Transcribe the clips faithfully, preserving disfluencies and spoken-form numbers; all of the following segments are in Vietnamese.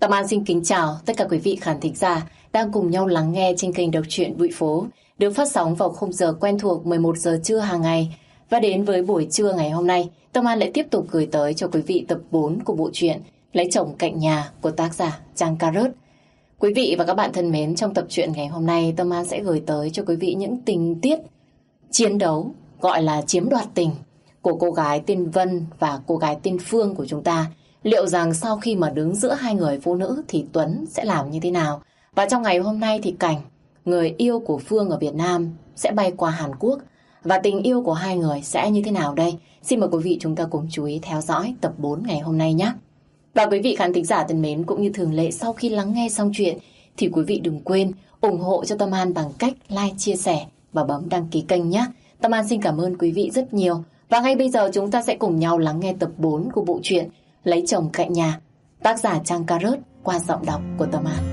Tâm An xin kính chào tất cả quý vị khán thính giả đang cùng nhau lắng nghe trên kênh đọc truyện Bụi Phố, được phát sóng vào khung giờ quen thuộc mười một giờ trưa hàng ngày. Và đến với buổi trưa ngày hôm nay, Tâm An lại tiếp tục gửi tới cho quý vị tập bốn của bộ truyện Lấy chồng cạnh nhà của tác giả Trang Cà Rớt. Quý vị và các bạn thân mến, trong tập truyện ngày hôm nay, Tâm An sẽ gửi tới cho quý vị những tình tiết chiến đấu gọi là chiếm đoạt tình của cô gái tên Vân và cô gái tên Phương của chúng ta. Liệu rằng sau khi mà đứng giữa hai người phụ nữ thì Tuấn sẽ làm như thế nào? Và trong ngày hôm nay thì Cảnh, người yêu của Phương ở Việt Nam, sẽ bay qua Hàn Quốc. Và tình yêu của hai người sẽ như thế nào đây? Xin mời quý vị chúng ta cùng chú ý theo dõi tập bốn ngày hôm nay nhé. Và quý vị khán thính giả thân mến, cũng như thường lệ, sau khi lắng nghe xong chuyện thì quý vị đừng quên ủng hộ cho Tâm An bằng cách like, chia sẻ và bấm đăng ký kênh nhé. Tâm An xin cảm ơn quý vị rất nhiều. Và ngay bây giờ chúng ta sẽ cùng nhau lắng nghe tập bốn của bộ truyện Lấy chồng cạnh nhà, tác giả Trang Cà Rớt qua giọng đọc của Tâm An.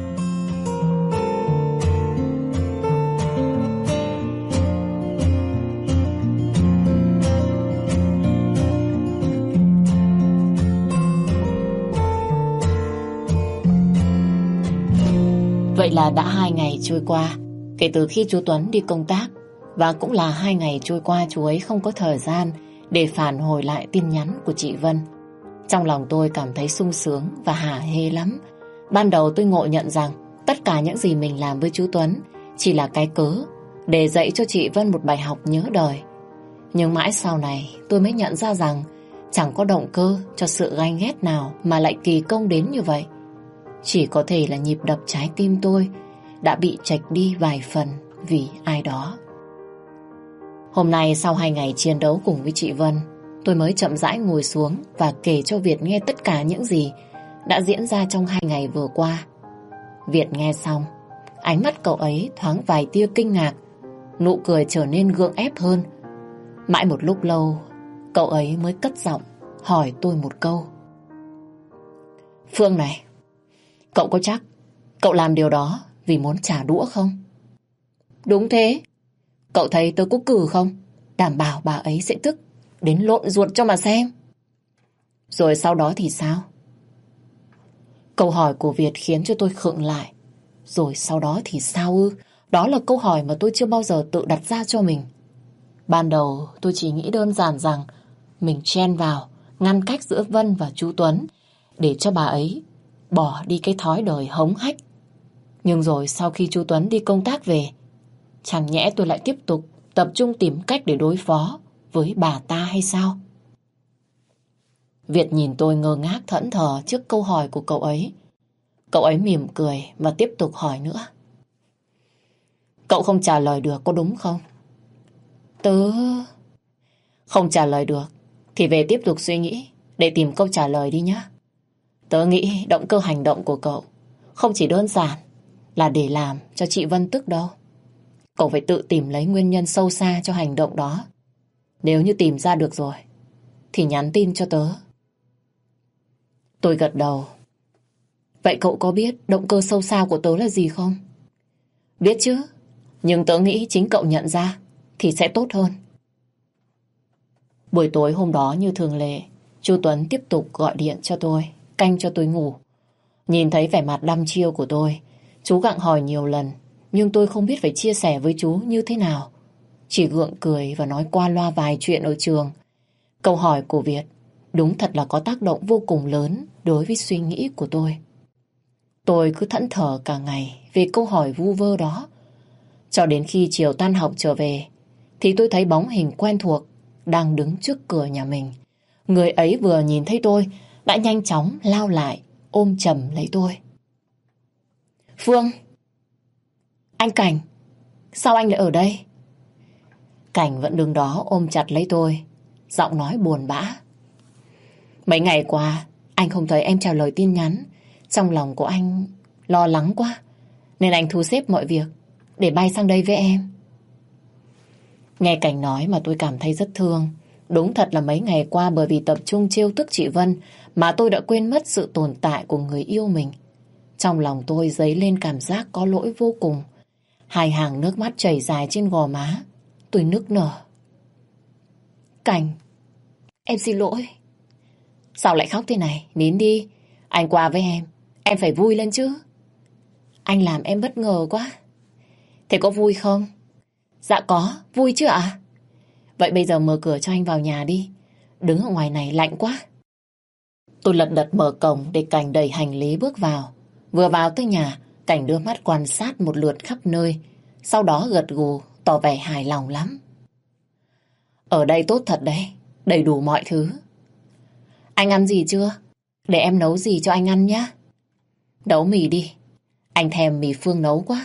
Vậy là đã hai ngày trôi qua kể từ khi chú Tuấn đi công tác, và cũng là hai ngày trôi qua chú ấy không có thời gian để phản hồi lại tin nhắn của chị Vân. Trong lòng tôi cảm thấy sung sướng và hả hê lắm. Ban đầu tôi ngộ nhận rằng tất cả những gì mình làm với chú Tuấn chỉ là cái cớ để dạy cho chị Vân một bài học nhớ đời. Nhưng mãi sau này tôi mới nhận ra rằng chẳng có động cơ cho sự ganh ghét nào mà lại kỳ công đến như vậy. Chỉ có thể là nhịp đập trái tim tôi đã bị chệch đi vài phần vì ai đó. Hôm nay sau hai ngày chiến đấu cùng với chị Vân, tôi mới chậm rãi ngồi xuống và kể cho Việt nghe tất cả những gì đã diễn ra trong hai ngày vừa qua. Việt nghe xong, ánh mắt cậu ấy thoáng vài tia kinh ngạc, nụ cười trở nên gượng ép hơn. Mãi một lúc lâu, cậu ấy mới cất giọng hỏi tôi một câu. Phương này, cậu có chắc cậu làm điều đó vì muốn trả đũa không? Đúng thế. Cậu thấy tôi có cừ không? Đảm bảo bà ấy sẽ tức đến lộn ruột cho mà xem. Rồi sau đó thì sao? Câu hỏi của Việt khiến cho tôi khựng lại. Rồi sau đó thì sao ư? Đó là câu hỏi mà tôi chưa bao giờ tự đặt ra cho mình. Ban đầu tôi chỉ nghĩ đơn giản rằng mình chen vào, ngăn cách giữa Vân và chú Tuấn để cho bà ấy bỏ đi cái thói đời hống hách. Nhưng rồi sau khi chú Tuấn đi công tác về, chẳng nhẽ tôi lại tiếp tục tập trung tìm cách để đối phó với bà ta hay sao? Việt nhìn tôi ngơ ngác thẫn thờ trước câu hỏi của cậu ấy. Cậu ấy mỉm cười và tiếp tục hỏi nữa. Cậu không trả lời được có đúng không? Tớ... Không trả lời được thì về tiếp tục suy nghĩ để tìm câu trả lời đi nhé. Tớ nghĩ động cơ hành động của cậu không chỉ đơn giản là để làm cho chị Vân tức đâu. Cậu phải tự tìm lấy nguyên nhân sâu xa cho hành động đó. Nếu như tìm ra được rồi thì nhắn tin cho tớ. Tôi gật đầu. Vậy cậu có biết động cơ sâu xa của tớ là gì không? Biết chứ. Nhưng tớ nghĩ chính cậu nhận ra thì sẽ tốt hơn. Buổi tối hôm đó như thường lệ, chú Tuấn tiếp tục gọi điện cho tôi, canh cho tôi ngủ. Nhìn thấy vẻ mặt đăm chiêu của tôi, chú gặng hỏi nhiều lần, nhưng tôi không biết phải chia sẻ với chú như thế nào. Chỉ gượng cười và nói qua loa vài chuyện ở trường. Câu hỏi của Việt đúng thật là có tác động vô cùng lớn đối với suy nghĩ của tôi. Tôi cứ thẫn thờ cả ngày về câu hỏi vu vơ đó. Cho đến khi chiều tan học trở về, thì tôi thấy bóng hình quen thuộc đang đứng trước cửa nhà mình. Người ấy vừa nhìn thấy tôi đã nhanh chóng lao lại ôm chầm lấy tôi. Phương! Anh Cảnh! Sao anh lại ở đây? Cảnh vẫn đứng đó ôm chặt lấy tôi, giọng nói buồn bã. Mấy ngày qua anh không thấy em trả lời tin nhắn. Trong lòng của anh lo lắng quá, nên anh thu xếp mọi việc để bay sang đây với em. Nghe Cảnh nói mà tôi cảm thấy rất thương. Đúng thật là mấy ngày qua bởi vì tập trung trêu tức chị Vân mà tôi đã quên mất sự tồn tại của người yêu mình. Trong lòng tôi dấy lên cảm giác có lỗi vô cùng. Hai hàng nước mắt chảy dài trên gò má. Tôi nức nở. Cảnh, em xin lỗi. Sao lại khóc thế này? Nín đi. Anh qua với em. Em phải vui lên chứ. Anh làm em bất ngờ quá. Thế có vui không? Dạ có, vui chứ ạ? Vậy bây giờ mở cửa cho anh vào nhà đi. Đứng ở ngoài này lạnh quá. Tôi lật đật mở cổng để Cảnh đẩy hành lý bước vào. Vừa vào tới nhà, Cảnh đưa mắt quan sát một lượt khắp nơi. Sau đó gật gù, tỏ vẻ hài lòng lắm. Ở đây tốt thật đấy, đầy đủ mọi thứ. Anh ăn gì chưa? Để em nấu gì cho anh ăn nhé. Nấu mì đi, anh thèm mì Phương nấu quá.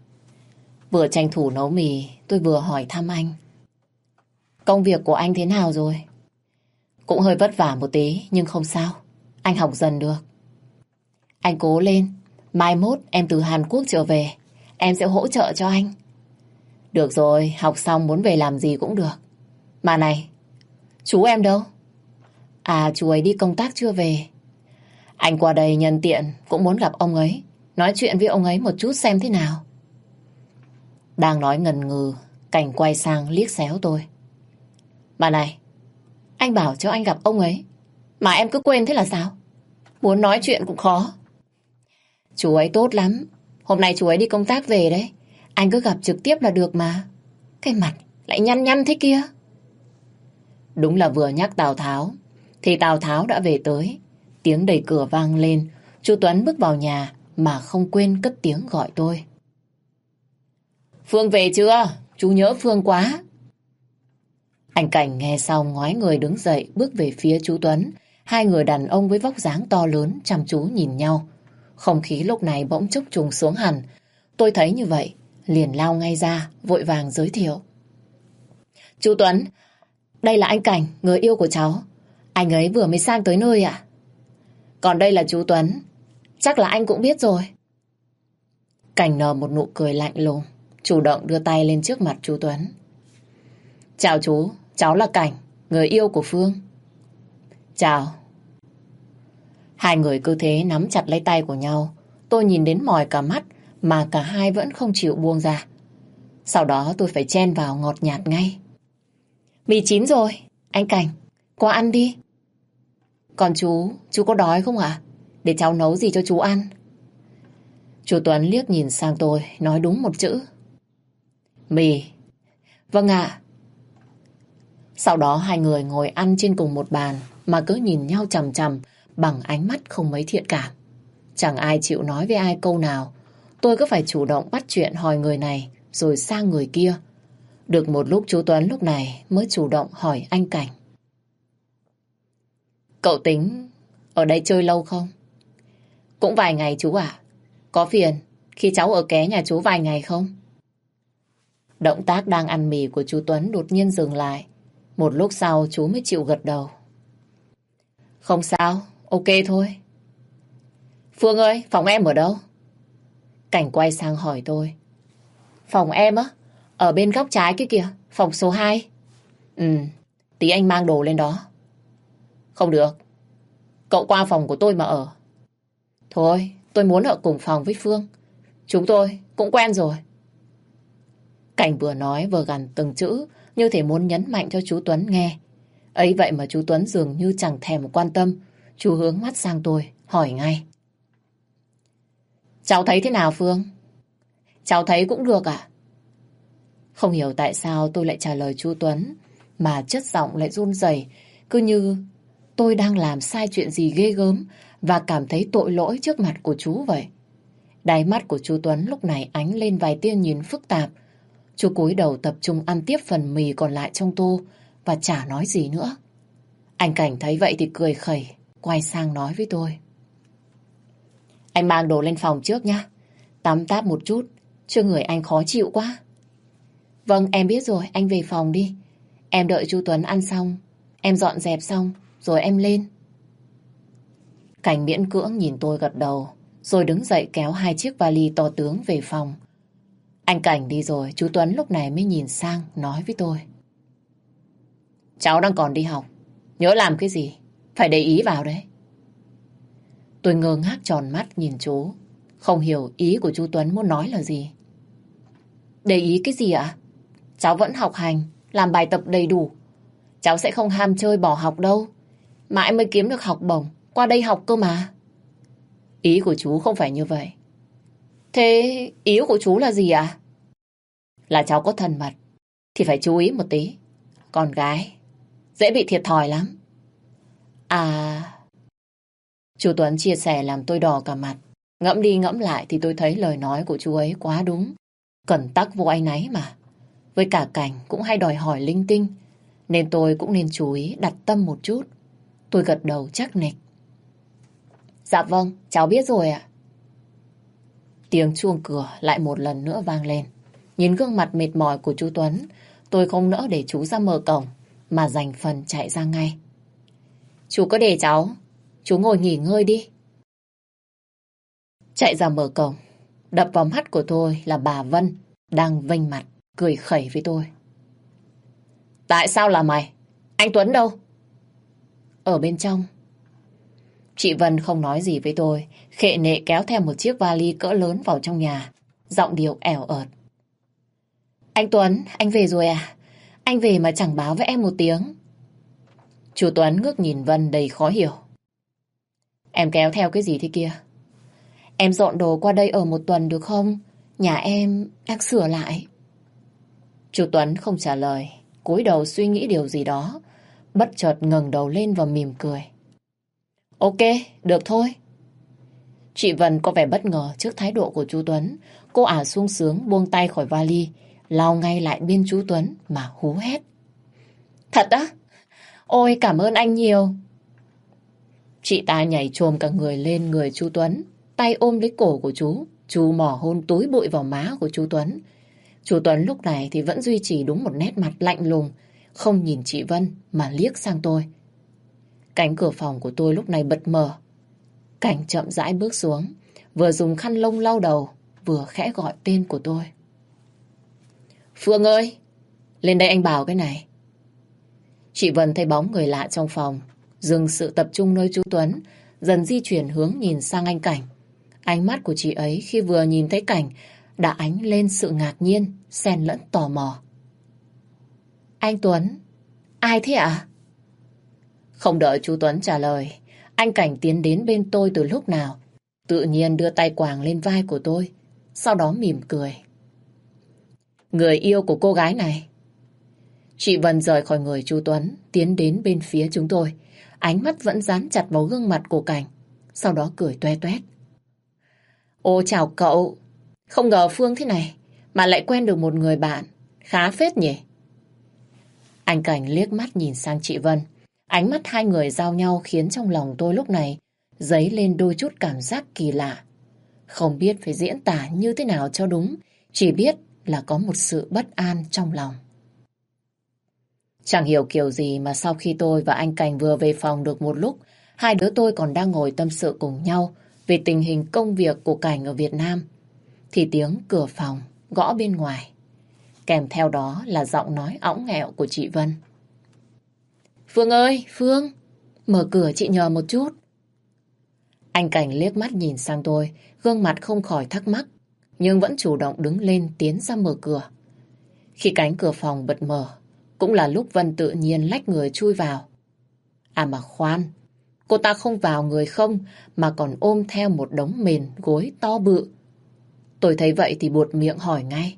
Vừa tranh thủ nấu mì, tôi vừa hỏi thăm anh. Công việc của anh thế nào rồi? Cũng hơi vất vả một tí, nhưng không sao. Anh học dần được. Anh cố lên, mai mốt em từ Hàn Quốc trở về, em sẽ hỗ trợ cho anh. Được rồi, học xong muốn về làm gì cũng được. Mà này, chú em đâu? À, chú ấy đi công tác chưa về. Anh qua đây nhân tiện cũng muốn gặp ông ấy, nói chuyện với ông ấy một chút xem thế nào. Đang nói ngần ngừ, Cảnh quay sang liếc xéo tôi. Mà này, anh bảo cho anh gặp ông ấy, mà em cứ quên thế là sao? Muốn nói chuyện cũng khó. Chú ấy tốt lắm, hôm nay chú ấy đi công tác về đấy. Anh cứ gặp trực tiếp là được mà. Cái mặt lại nhăn nhăn thế kia. Đúng là vừa nhắc Tào Tháo thì Tào Tháo đã về tới. Tiếng đẩy cửa vang lên. Chú Tuấn bước vào nhà mà không quên cất tiếng gọi tôi. Phương về chưa? Chú nhớ Phương quá. Anh Cảnh nghe xong ngoái người đứng dậy bước về phía chú Tuấn. Hai người đàn ông với vóc dáng to lớn chăm chú nhìn nhau. Không khí lúc này bỗng chốc trùng xuống hẳn. Tôi thấy như vậy liền lao ngay ra vội vàng giới thiệu. Chú Tuấn, đây là anh Cảnh, người yêu của cháu. Anh ấy vừa mới sang tới nơi ạ. Còn đây là chú Tuấn, chắc là anh cũng biết rồi. Cảnh nở một nụ cười lạnh lùng, chủ động đưa tay lên trước mặt chú Tuấn. Chào chú, cháu là Cảnh, người yêu của Phương. Chào. Hai người cứ thế nắm chặt lấy tay của nhau. Tôi nhìn đến mỏi cả mắt mà cả hai vẫn không chịu buông ra. Sau đó tôi phải chen vào ngọt nhạt ngay. Mì chín rồi, anh Cảnh, qua ăn đi. Còn chú, chú có đói không ạ? Để cháu nấu gì cho chú ăn. Chú Tuấn liếc nhìn sang tôi, nói đúng một chữ. Mì. Vâng ạ. Sau đó hai người ngồi ăn trên cùng một bàn mà cứ nhìn nhau chằm chằm bằng ánh mắt không mấy thiện cảm. Chẳng ai chịu nói với ai câu nào. Tôi cứ phải chủ động bắt chuyện hỏi người này rồi sang người kia. Được một lúc chú Tuấn lúc này mới chủ động hỏi anh Cảnh. Cậu tính ở đây chơi lâu không? Cũng vài ngày chú ạ. Có phiền khi cháu ở ké nhà chú vài ngày không? Động tác đang ăn mì của chú Tuấn đột nhiên dừng lại. Một lúc sau chú mới chịu gật đầu. Không sao, ok thôi. Phương ơi, phòng em ở đâu? Cảnh quay sang hỏi tôi. Phòng em á? Ở bên góc trái kia kìa, phòng số hai. Ừ, tí anh mang đồ lên đó. Không được, cậu qua phòng của tôi mà ở. Thôi, tôi muốn ở cùng phòng với Phương. Chúng tôi cũng quen rồi. Cảnh vừa nói vừa gằn từng chữ như thể muốn nhấn mạnh cho chú Tuấn nghe. Ấy vậy mà chú Tuấn dường như chẳng thèm quan tâm. Chú hướng mắt sang tôi, hỏi ngay. Cháu thấy thế nào Phương? Cháu thấy cũng được ạ. Không hiểu tại sao tôi lại trả lời chú Tuấn mà chất giọng lại run rẩy, cứ như tôi đang làm sai chuyện gì ghê gớm và cảm thấy tội lỗi trước mặt của chú vậy. Đáy mắt của chú Tuấn lúc này ánh lên vài tia nhìn phức tạp. Chú cúi đầu tập trung ăn tiếp phần mì còn lại trong tô và chả nói gì nữa. Anh Cảnh thấy vậy thì cười khẩy, quay sang nói với tôi. Anh mang đồ lên phòng trước nhá. Tắm táp một chút, chứ người anh khó chịu quá. Vâng, em biết rồi, anh về phòng đi. Em đợi chú Tuấn ăn xong, em dọn dẹp xong, rồi em lên. Cảnh miễn cưỡng nhìn tôi gật đầu, rồi đứng dậy kéo hai chiếc vali to tướng về phòng. Anh Cảnh đi rồi, chú Tuấn lúc này mới nhìn sang, nói với tôi. Cháu đang còn đi học, nhớ làm cái gì, phải để ý vào đấy. Tôi ngơ ngác tròn mắt nhìn chú, không hiểu ý của chú Tuấn muốn nói là gì. Để ý cái gì ạ? Cháu vẫn học hành, làm bài tập đầy đủ. Cháu sẽ không ham chơi bỏ học đâu. Mãi mới kiếm được học bổng, qua đây học cơ mà. Ý của chú không phải như vậy. Thế ý của chú là gì à? Là cháu có thân mật thì phải chú ý một tí. Con gái dễ bị thiệt thòi lắm. À... Chú Tuấn chia sẻ làm tôi đỏ cả mặt. Ngẫm đi ngẫm lại thì tôi thấy lời nói của chú ấy quá đúng. Cẩn tắc vô áy náy mà. Với cả Cảnh cũng hay đòi hỏi linh tinh, nên tôi cũng nên chú ý đặt tâm một chút. Tôi gật đầu chắc nịch. Dạ vâng, cháu biết rồi ạ. Tiếng chuông cửa lại một lần nữa vang lên. Nhìn gương mặt mệt mỏi của chú Tuấn, tôi không nỡ để chú ra mở cổng, mà dành phần chạy ra ngay. Chú có để cháu, chú ngồi nghỉ ngơi đi. Chạy ra mở cổng, đập vào mắt của tôi là bà Vân đang vênh mặt, cười khẩy với tôi. Tại sao là mày? Anh Tuấn đâu? Ở bên trong. Chị Vân không nói gì với tôi, khệ nệ kéo theo một chiếc vali cỡ lớn vào trong nhà, giọng điệu ẻo ợt. Anh Tuấn, anh về rồi à? Anh về mà chẳng báo với em một tiếng. Chú Tuấn ngước nhìn Vân đầy khó hiểu. Em kéo theo cái gì thế kia? Em dọn đồ qua đây ở một tuần được không? Nhà em đang sửa lại. Chú Tuấn không trả lời, cúi đầu suy nghĩ điều gì đó, bất chợt ngẩng đầu lên và mỉm cười. Ok, được thôi. Chị Vân có vẻ bất ngờ trước thái độ của chú Tuấn. Cô ả sung sướng buông tay khỏi vali, lao ngay lại bên chú Tuấn mà hú hét. Thật á? Ôi cảm ơn anh nhiều. Chị ta nhảy chồm cả người lên người chú Tuấn, tay ôm lấy cổ của chú, chú mỏ hôn túi bụi vào má của chú Tuấn. Chú Tuấn lúc này thì vẫn duy trì đúng một nét mặt lạnh lùng, không nhìn chị Vân mà liếc sang tôi. Cánh cửa phòng của tôi lúc này bật mở. Cảnh chậm rãi bước xuống, vừa dùng khăn lông lau đầu, vừa khẽ gọi tên của tôi. Phương ơi, lên đây anh bảo cái này. Chị Vân thấy bóng người lạ trong phòng, dừng sự tập trung nơi chú Tuấn, dần di chuyển hướng nhìn sang anh Cảnh. Ánh mắt của chị ấy khi vừa nhìn thấy Cảnh đã ánh lên sự ngạc nhiên, xen lẫn tò mò. Anh Tuấn, ai thế ạ? Không đợi chú Tuấn trả lời, anh Cảnh tiến đến bên tôi từ lúc nào, tự nhiên đưa tay quàng lên vai của tôi, sau đó mỉm cười. Người yêu của cô gái này. Chị Vân rời khỏi người chú Tuấn, tiến đến bên phía chúng tôi, ánh mắt vẫn dán chặt vào gương mặt của Cảnh, sau đó cười toe toét. Ô chào cậu, không ngờ Phương thế này mà lại quen được một người bạn, khá phết nhỉ? Anh Cảnh liếc mắt nhìn sang chị Vân, ánh mắt hai người giao nhau khiến trong lòng tôi lúc này dấy lên đôi chút cảm giác kỳ lạ. Không biết phải diễn tả như thế nào cho đúng, chỉ biết là có một sự bất an trong lòng. Chẳng hiểu kiểu gì mà sau khi tôi và anh Cảnh vừa về phòng được một lúc, hai đứa tôi còn đang ngồi tâm sự cùng nhau về tình hình công việc của Cảnh ở Việt Nam, thì tiếng cửa phòng gõ bên ngoài. Kèm theo đó là giọng nói õng nghẹo của chị Vân. Phương ơi, Phương, mở cửa chị nhờ một chút. Anh Cảnh liếc mắt nhìn sang tôi, gương mặt không khỏi thắc mắc, nhưng vẫn chủ động đứng lên tiến ra mở cửa. Khi cánh cửa phòng bật mở, cũng là lúc Vân tự nhiên lách người chui vào. À mà khoan, cô ta không vào người không mà còn ôm theo một đống mền gối to bự. Tôi thấy vậy thì buột miệng hỏi ngay.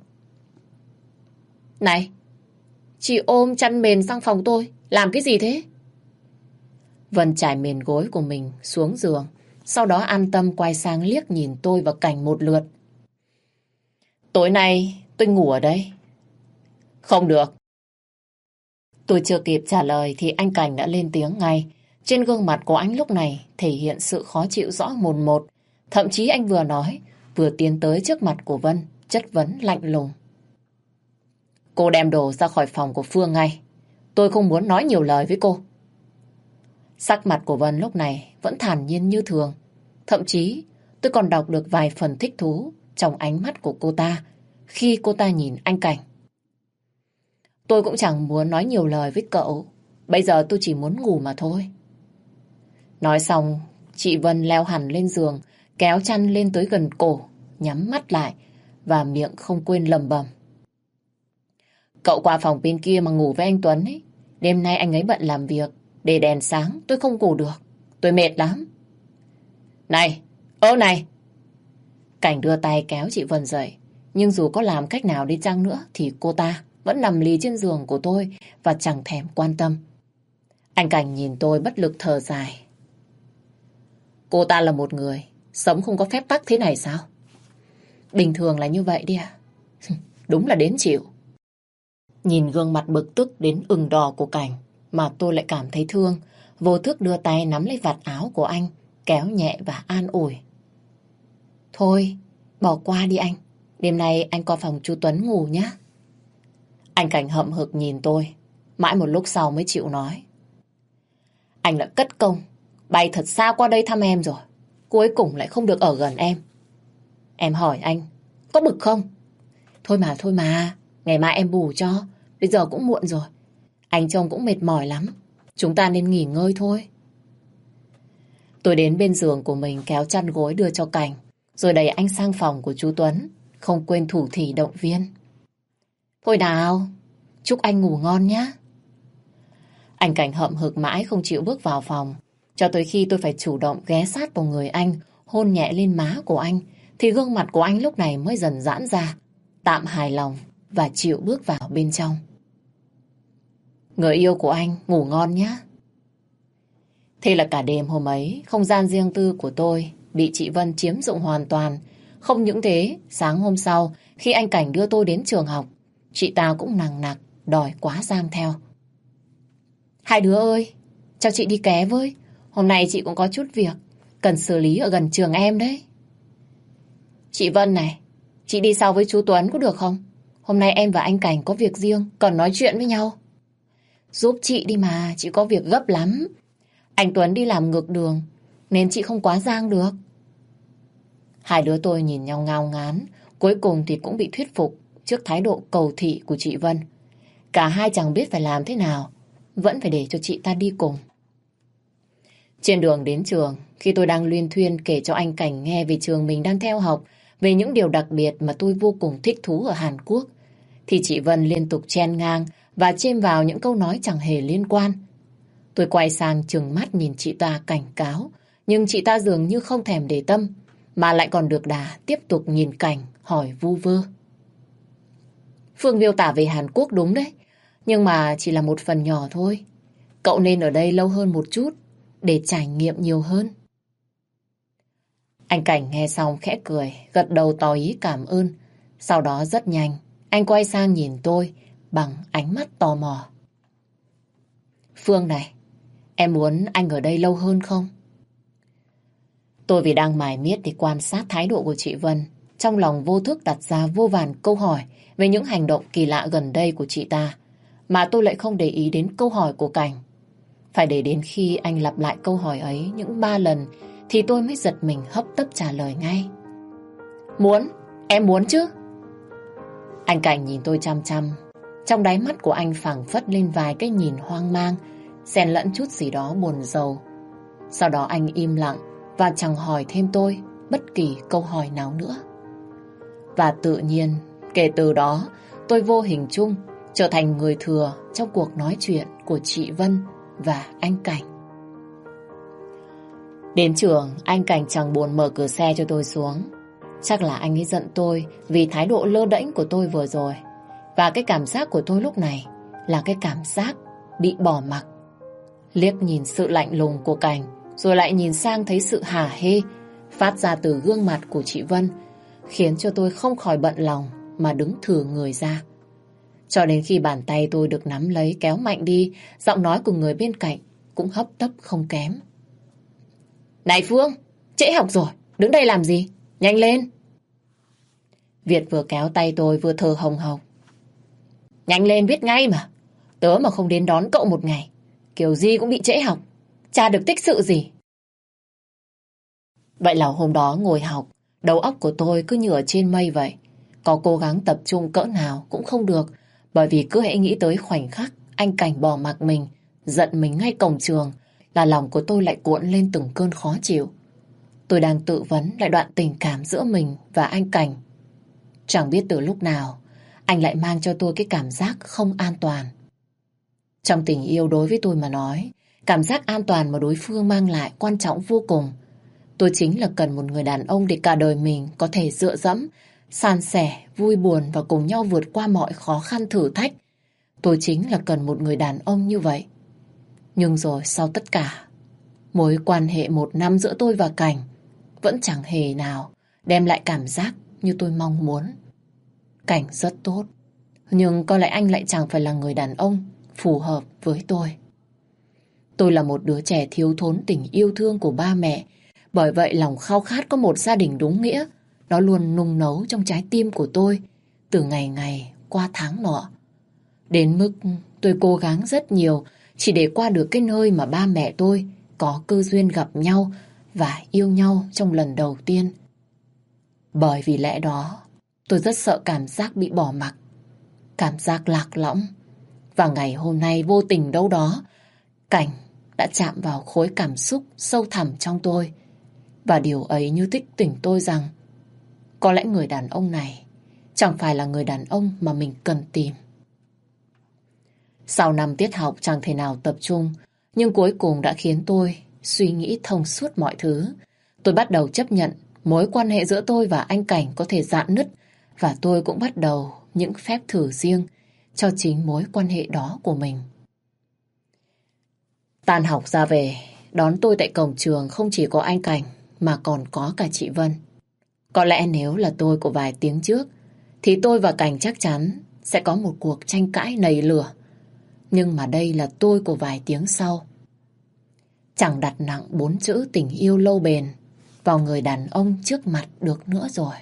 Này, chị ôm chăn mền sang phòng tôi, làm cái gì thế? Vân trải mền gối của mình xuống giường, sau đó an tâm quay sang liếc nhìn tôi và Cảnh một lượt. Tối nay tôi ngủ ở đây. Không được. Tôi chưa kịp trả lời thì anh Cảnh đã lên tiếng ngay. Trên gương mặt của anh lúc này thể hiện sự khó chịu rõ mồn một. Thậm chí anh vừa nói, vừa tiến tới trước mặt của Vân, chất vấn lạnh lùng. Cô đem đồ ra khỏi phòng của Phương ngay. Tôi không muốn nói nhiều lời với cô. Sắc mặt của Vân lúc này vẫn thản nhiên như thường. Thậm chí tôi còn đọc được vài phần thích thú trong ánh mắt của cô ta khi cô ta nhìn anh Cảnh. Tôi cũng chẳng muốn nói nhiều lời với cậu. Bây giờ tôi chỉ muốn ngủ mà thôi. Nói xong, chị Vân leo hẳn lên giường, kéo chăn lên tới gần cổ, nhắm mắt lại và miệng không quên lẩm bẩm. Cậu qua phòng bên kia mà ngủ với anh Tuấn ấy. Đêm nay anh ấy bận làm việc, để đèn sáng tôi không ngủ được. Tôi mệt lắm. Này, Ơ này! Cảnh đưa tay kéo chị Vân dậy. Nhưng dù có làm cách nào đi chăng nữa thì cô ta vẫn nằm lì trên giường của tôi và chẳng thèm quan tâm. Anh Cảnh nhìn tôi bất lực thở dài. Cô ta là một người sống không có phép tắc thế này sao? Bình thường là như vậy đi à? Đúng là đến chịu. Nhìn gương mặt bực tức đến ửng đỏ của Cảnh mà tôi lại cảm thấy thương. Vô thức đưa tay nắm lấy vạt áo của anh, kéo nhẹ và an ủi. Thôi, bỏ qua đi anh. Đêm nay anh qua phòng chú Tuấn ngủ nhé. Anh Cảnh hậm hực nhìn tôi, mãi một lúc sau mới chịu nói. Anh đã cất công, bay thật xa qua đây thăm em rồi. Cuối cùng lại không được ở gần em. Em hỏi anh, có bực không? Thôi mà, thôi mà, ngày mai em bù cho. Bây giờ cũng muộn rồi. Anh trông cũng mệt mỏi lắm. Chúng ta nên nghỉ ngơi thôi. Tôi đến bên giường của mình kéo chăn gối đưa cho Cảnh, rồi đẩy anh sang phòng của chú Tuấn, không quên thủ thỉ động viên. Thôi nào, chúc anh ngủ ngon nhé. Anh Cảnh hậm hực mãi không chịu bước vào phòng, cho tới khi tôi phải chủ động ghé sát vào người anh, hôn nhẹ lên má của anh, thì gương mặt của anh lúc này mới dần giãn ra, tạm hài lòng và chịu bước vào bên trong. Người yêu của anh ngủ ngon nhé. Thế là cả đêm hôm ấy, không gian riêng tư của tôi bị chị Vân chiếm dụng hoàn toàn. Không những thế, sáng hôm sau, khi anh Cảnh đưa tôi đến trường học, chị ta cũng nằng nặc đòi quá giang theo. Hai đứa ơi, cho chị đi ké với. Hôm nay chị cũng có chút việc cần xử lý ở gần trường em đấy. Chị Vân này, chị đi sau với chú Tuấn có được không? Hôm nay em và anh Cảnh có việc riêng, cần nói chuyện với nhau. Giúp chị đi mà, chị có việc gấp lắm. Anh Tuấn đi làm ngược đường, nên chị không quá giang được. Hai đứa tôi nhìn nhau ngao ngán, cuối cùng thì cũng bị thuyết phục trước thái độ cầu thị của chị Vân. Cả hai chẳng biết phải làm thế nào, vẫn phải để cho chị ta đi cùng. Trên đường đến trường, khi tôi đang luyên thuyên kể cho anh Cảnh nghe về trường mình đang theo học, về những điều đặc biệt mà tôi vô cùng thích thú ở Hàn Quốc, thì chị Vân liên tục chen ngang và chêm vào những câu nói chẳng hề liên quan. Tôi quay sang trừng mắt nhìn chị ta cảnh cáo, nhưng chị ta dường như không thèm để tâm, mà lại còn được đà tiếp tục nhìn Cảnh hỏi vu vơ. Phương miêu tả về Hàn Quốc đúng đấy, nhưng mà chỉ là một phần nhỏ thôi. Cậu nên ở đây lâu hơn một chút, để trải nghiệm nhiều hơn. Anh Cảnh nghe xong khẽ cười, gật đầu tỏ ý cảm ơn. Sau đó rất nhanh, anh quay sang nhìn tôi bằng ánh mắt tò mò. Phương này, em muốn anh ở đây lâu hơn không? Tôi vì đang mải miết để quan sát thái độ của chị Vân, trong lòng vô thức đặt ra vô vàn câu hỏi về những hành động kỳ lạ gần đây của chị ta, mà tôi lại không để ý đến câu hỏi của Cảnh. Phải để đến khi anh lặp lại câu hỏi ấy những ba lần thì tôi mới giật mình hấp tấp trả lời ngay. Muốn, em muốn chứ. Anh Cảnh nhìn tôi chăm chăm, trong đáy mắt của anh phảng phất lên vài cái nhìn hoang mang, xen lẫn chút gì đó buồn rầu. Sau đó anh im lặng và chẳng hỏi thêm tôi bất kỳ câu hỏi nào nữa. Và tự nhiên, kể từ đó, tôi vô hình chung trở thành người thừa trong cuộc nói chuyện của chị Vân và anh Cảnh. Đến trường, anh Cảnh chẳng buồn mở cửa xe cho tôi xuống. Chắc là anh ấy giận tôi vì thái độ lơ đễnh của tôi vừa rồi. Và cái cảm giác của tôi lúc này là cái cảm giác bị bỏ mặc. Liếc nhìn sự lạnh lùng của Cảnh, rồi lại nhìn sang thấy sự hả hê phát ra từ gương mặt của chị Vân, khiến cho tôi không khỏi bận lòng mà đứng thừ người ra. Cho đến khi bàn tay tôi được nắm lấy kéo mạnh đi, giọng nói của người bên cạnh cũng hấp tấp không kém. Này Phương, trễ học rồi, đứng đây làm gì? Nhanh lên! Việt vừa kéo tay tôi vừa thở hồng hộc. Nhanh lên biết ngay mà. Tớ mà không đến đón cậu một ngày, kiểu gì cũng bị trễ học. Chả được tích sự gì. Vậy là hôm đó ngồi học, đầu óc của tôi cứ như ở trên mây vậy. Có cố gắng tập trung cỡ nào cũng không được, bởi vì cứ hễ nghĩ tới khoảnh khắc anh Cảnh bỏ mặc mình, giận mình ngay cổng trường, là lòng của tôi lại cuộn lên từng cơn khó chịu. Tôi đang tự vấn lại đoạn tình cảm giữa mình và anh Cảnh. Chẳng biết từ lúc nào, anh lại mang cho tôi cái cảm giác không an toàn. Trong tình yêu đối với tôi mà nói, cảm giác an toàn mà đối phương mang lại quan trọng vô cùng. Tôi chính là cần một người đàn ông để cả đời mình có thể dựa dẫm, san sẻ, vui buồn và cùng nhau vượt qua mọi khó khăn thử thách. Tôi chính là cần một người đàn ông như vậy. Nhưng rồi sau tất cả, mối quan hệ một năm giữa tôi và Cảnh vẫn chẳng hề nào đem lại cảm giác như tôi mong muốn. Cảnh rất tốt, nhưng có lẽ anh lại chẳng phải là người đàn ông phù hợp với tôi. Tôi là một đứa trẻ thiếu thốn tình yêu thương của ba mẹ. Bởi vậy lòng khao khát có một gia đình đúng nghĩa, nó luôn nung nấu trong trái tim của tôi từ ngày ngày qua tháng nọ. Đến mức tôi cố gắng rất nhiều chỉ để qua được cái nơi mà ba mẹ tôi có cơ duyên gặp nhau và yêu nhau trong lần đầu tiên. Bởi vì lẽ đó, tôi rất sợ cảm giác bị bỏ mặc, cảm giác lạc lõng. Và ngày hôm nay vô tình đâu đó, Cảnh đã chạm vào khối cảm xúc sâu thẳm trong tôi. Và điều ấy như thức tỉnh tôi rằng có lẽ người đàn ông này chẳng phải là người đàn ông mà mình cần tìm. Sau năm tiết học chẳng thể nào tập trung, nhưng cuối cùng đã khiến tôi suy nghĩ thông suốt mọi thứ. Tôi bắt đầu chấp nhận mối quan hệ giữa tôi và anh Cảnh có thể rạn nứt, và tôi cũng bắt đầu những phép thử riêng cho chính mối quan hệ đó của mình. Tan học ra về, đón tôi tại cổng trường không chỉ có anh Cảnh mà còn có cả chị Vân. Có lẽ nếu là tôi của vài tiếng trước thì tôi và Cảnh chắc chắn sẽ có một cuộc tranh cãi nảy lửa. Nhưng mà đây là tôi của vài tiếng sau. Chẳng đặt nặng bốn chữ tình yêu lâu bền vào người đàn ông trước mặt được nữa rồi.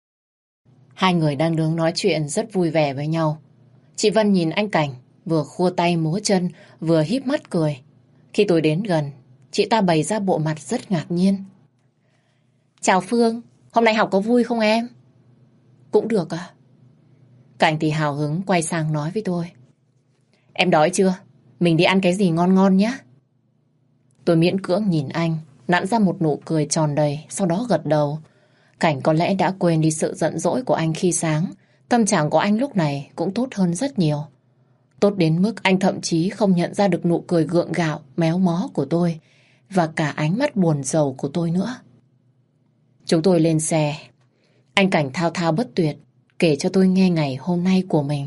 Hai người đang đứng nói chuyện rất vui vẻ với nhau. Chị Vân nhìn anh Cảnh, vừa khua tay múa chân, vừa híp mắt cười. Khi tôi đến gần, chị ta bày ra bộ mặt rất ngạc nhiên. Chào Phương, hôm nay học có vui không em? Cũng được à? Cảnh thì hào hứng quay sang nói với tôi. Em đói chưa? Mình đi ăn cái gì ngon ngon nhé. Tôi miễn cưỡng nhìn anh, nặn ra một nụ cười tròn đầy, sau đó gật đầu. Cảnh có lẽ đã quên đi sự giận dỗi của anh khi sáng. Tâm trạng của anh lúc này cũng tốt hơn rất nhiều. Tốt đến mức anh thậm chí không nhận ra được nụ cười gượng gạo, méo mó của tôi và cả ánh mắt buồn rầu của tôi nữa. Chúng tôi lên xe. Anh Cảnh thao thao bất tuyệt kể cho tôi nghe ngày hôm nay của mình.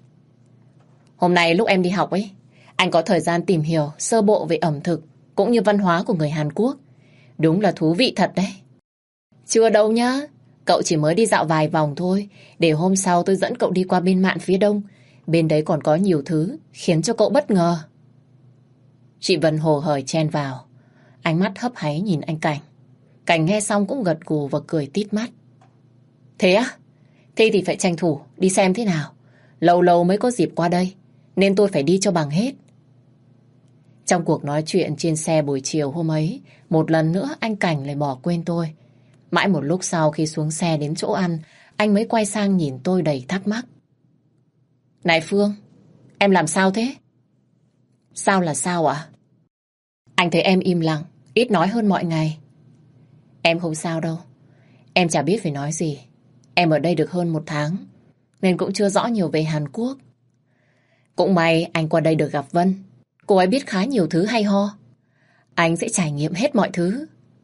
Hôm nay lúc em đi học ấy, anh có thời gian tìm hiểu sơ bộ về ẩm thực cũng như văn hóa của người Hàn Quốc. Đúng là thú vị thật đấy. Chưa đâu nhá, cậu chỉ mới đi dạo vài vòng thôi. Để hôm sau tôi dẫn cậu đi qua bên mạn phía đông. Bên đấy còn có nhiều thứ khiến cho cậu bất ngờ. Chị Vân hồ hởi chen vào, ánh mắt hấp háy nhìn anh Cảnh. Cảnh nghe xong cũng gật gù và cười tít mắt. Thế á? Thế thì phải tranh thủ đi xem thế nào. Lâu lâu mới có dịp qua đây, nên tôi phải đi cho bằng hết. Trong cuộc nói chuyện trên xe buổi chiều hôm ấy, một lần nữa anh Cảnh lại bỏ quên tôi. Mãi một lúc sau khi xuống xe đến chỗ ăn, anh mới quay sang nhìn tôi đầy thắc mắc. Này Phương, em làm sao thế? Sao là sao ạ? Anh thấy em im lặng, ít nói hơn mọi ngày. Em không sao đâu. Em chả biết phải nói gì. Em ở đây được hơn một tháng, nên cũng chưa rõ nhiều về Hàn Quốc. Cũng may anh qua đây được gặp Vân. Cô ấy biết khá nhiều thứ hay ho. Anh sẽ trải nghiệm hết mọi thứ.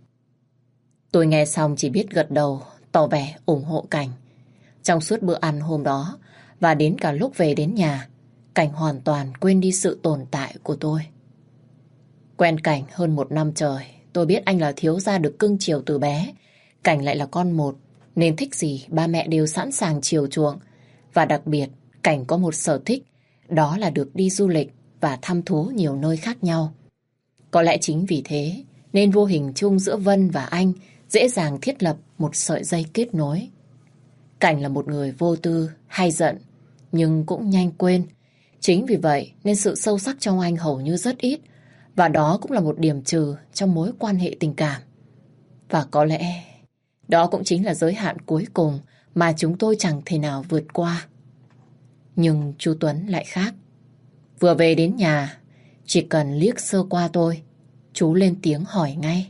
Tôi nghe xong chỉ biết gật đầu, tỏ vẻ ủng hộ Cảnh. Trong suốt bữa ăn hôm đó và đến cả lúc về đến nhà, Cảnh hoàn toàn quên đi sự tồn tại của tôi. Quen Cảnh hơn một năm trời, tôi biết anh là thiếu gia được cưng chiều từ bé. Cảnh lại là con một, nên thích gì ba mẹ đều sẵn sàng chiều chuộng. Và đặc biệt, Cảnh có một sở thích, đó là được đi du lịch và thăm thú nhiều nơi khác nhau. Có lẽ chính vì thế, nên vô hình chung giữa Vân và anh dễ dàng thiết lập một sợi dây kết nối. Cảnh là một người vô tư, hay giận, nhưng cũng nhanh quên. Chính vì vậy nên sự sâu sắc trong anh hầu như rất ít, và đó cũng là một điểm trừ trong mối quan hệ tình cảm. Và có lẽ đó cũng chính là giới hạn cuối cùng mà chúng tôi chẳng thể nào vượt qua. Nhưng chú Tuấn lại khác. Vừa về đến nhà, chỉ cần liếc sơ qua tôi, chú lên tiếng hỏi ngay.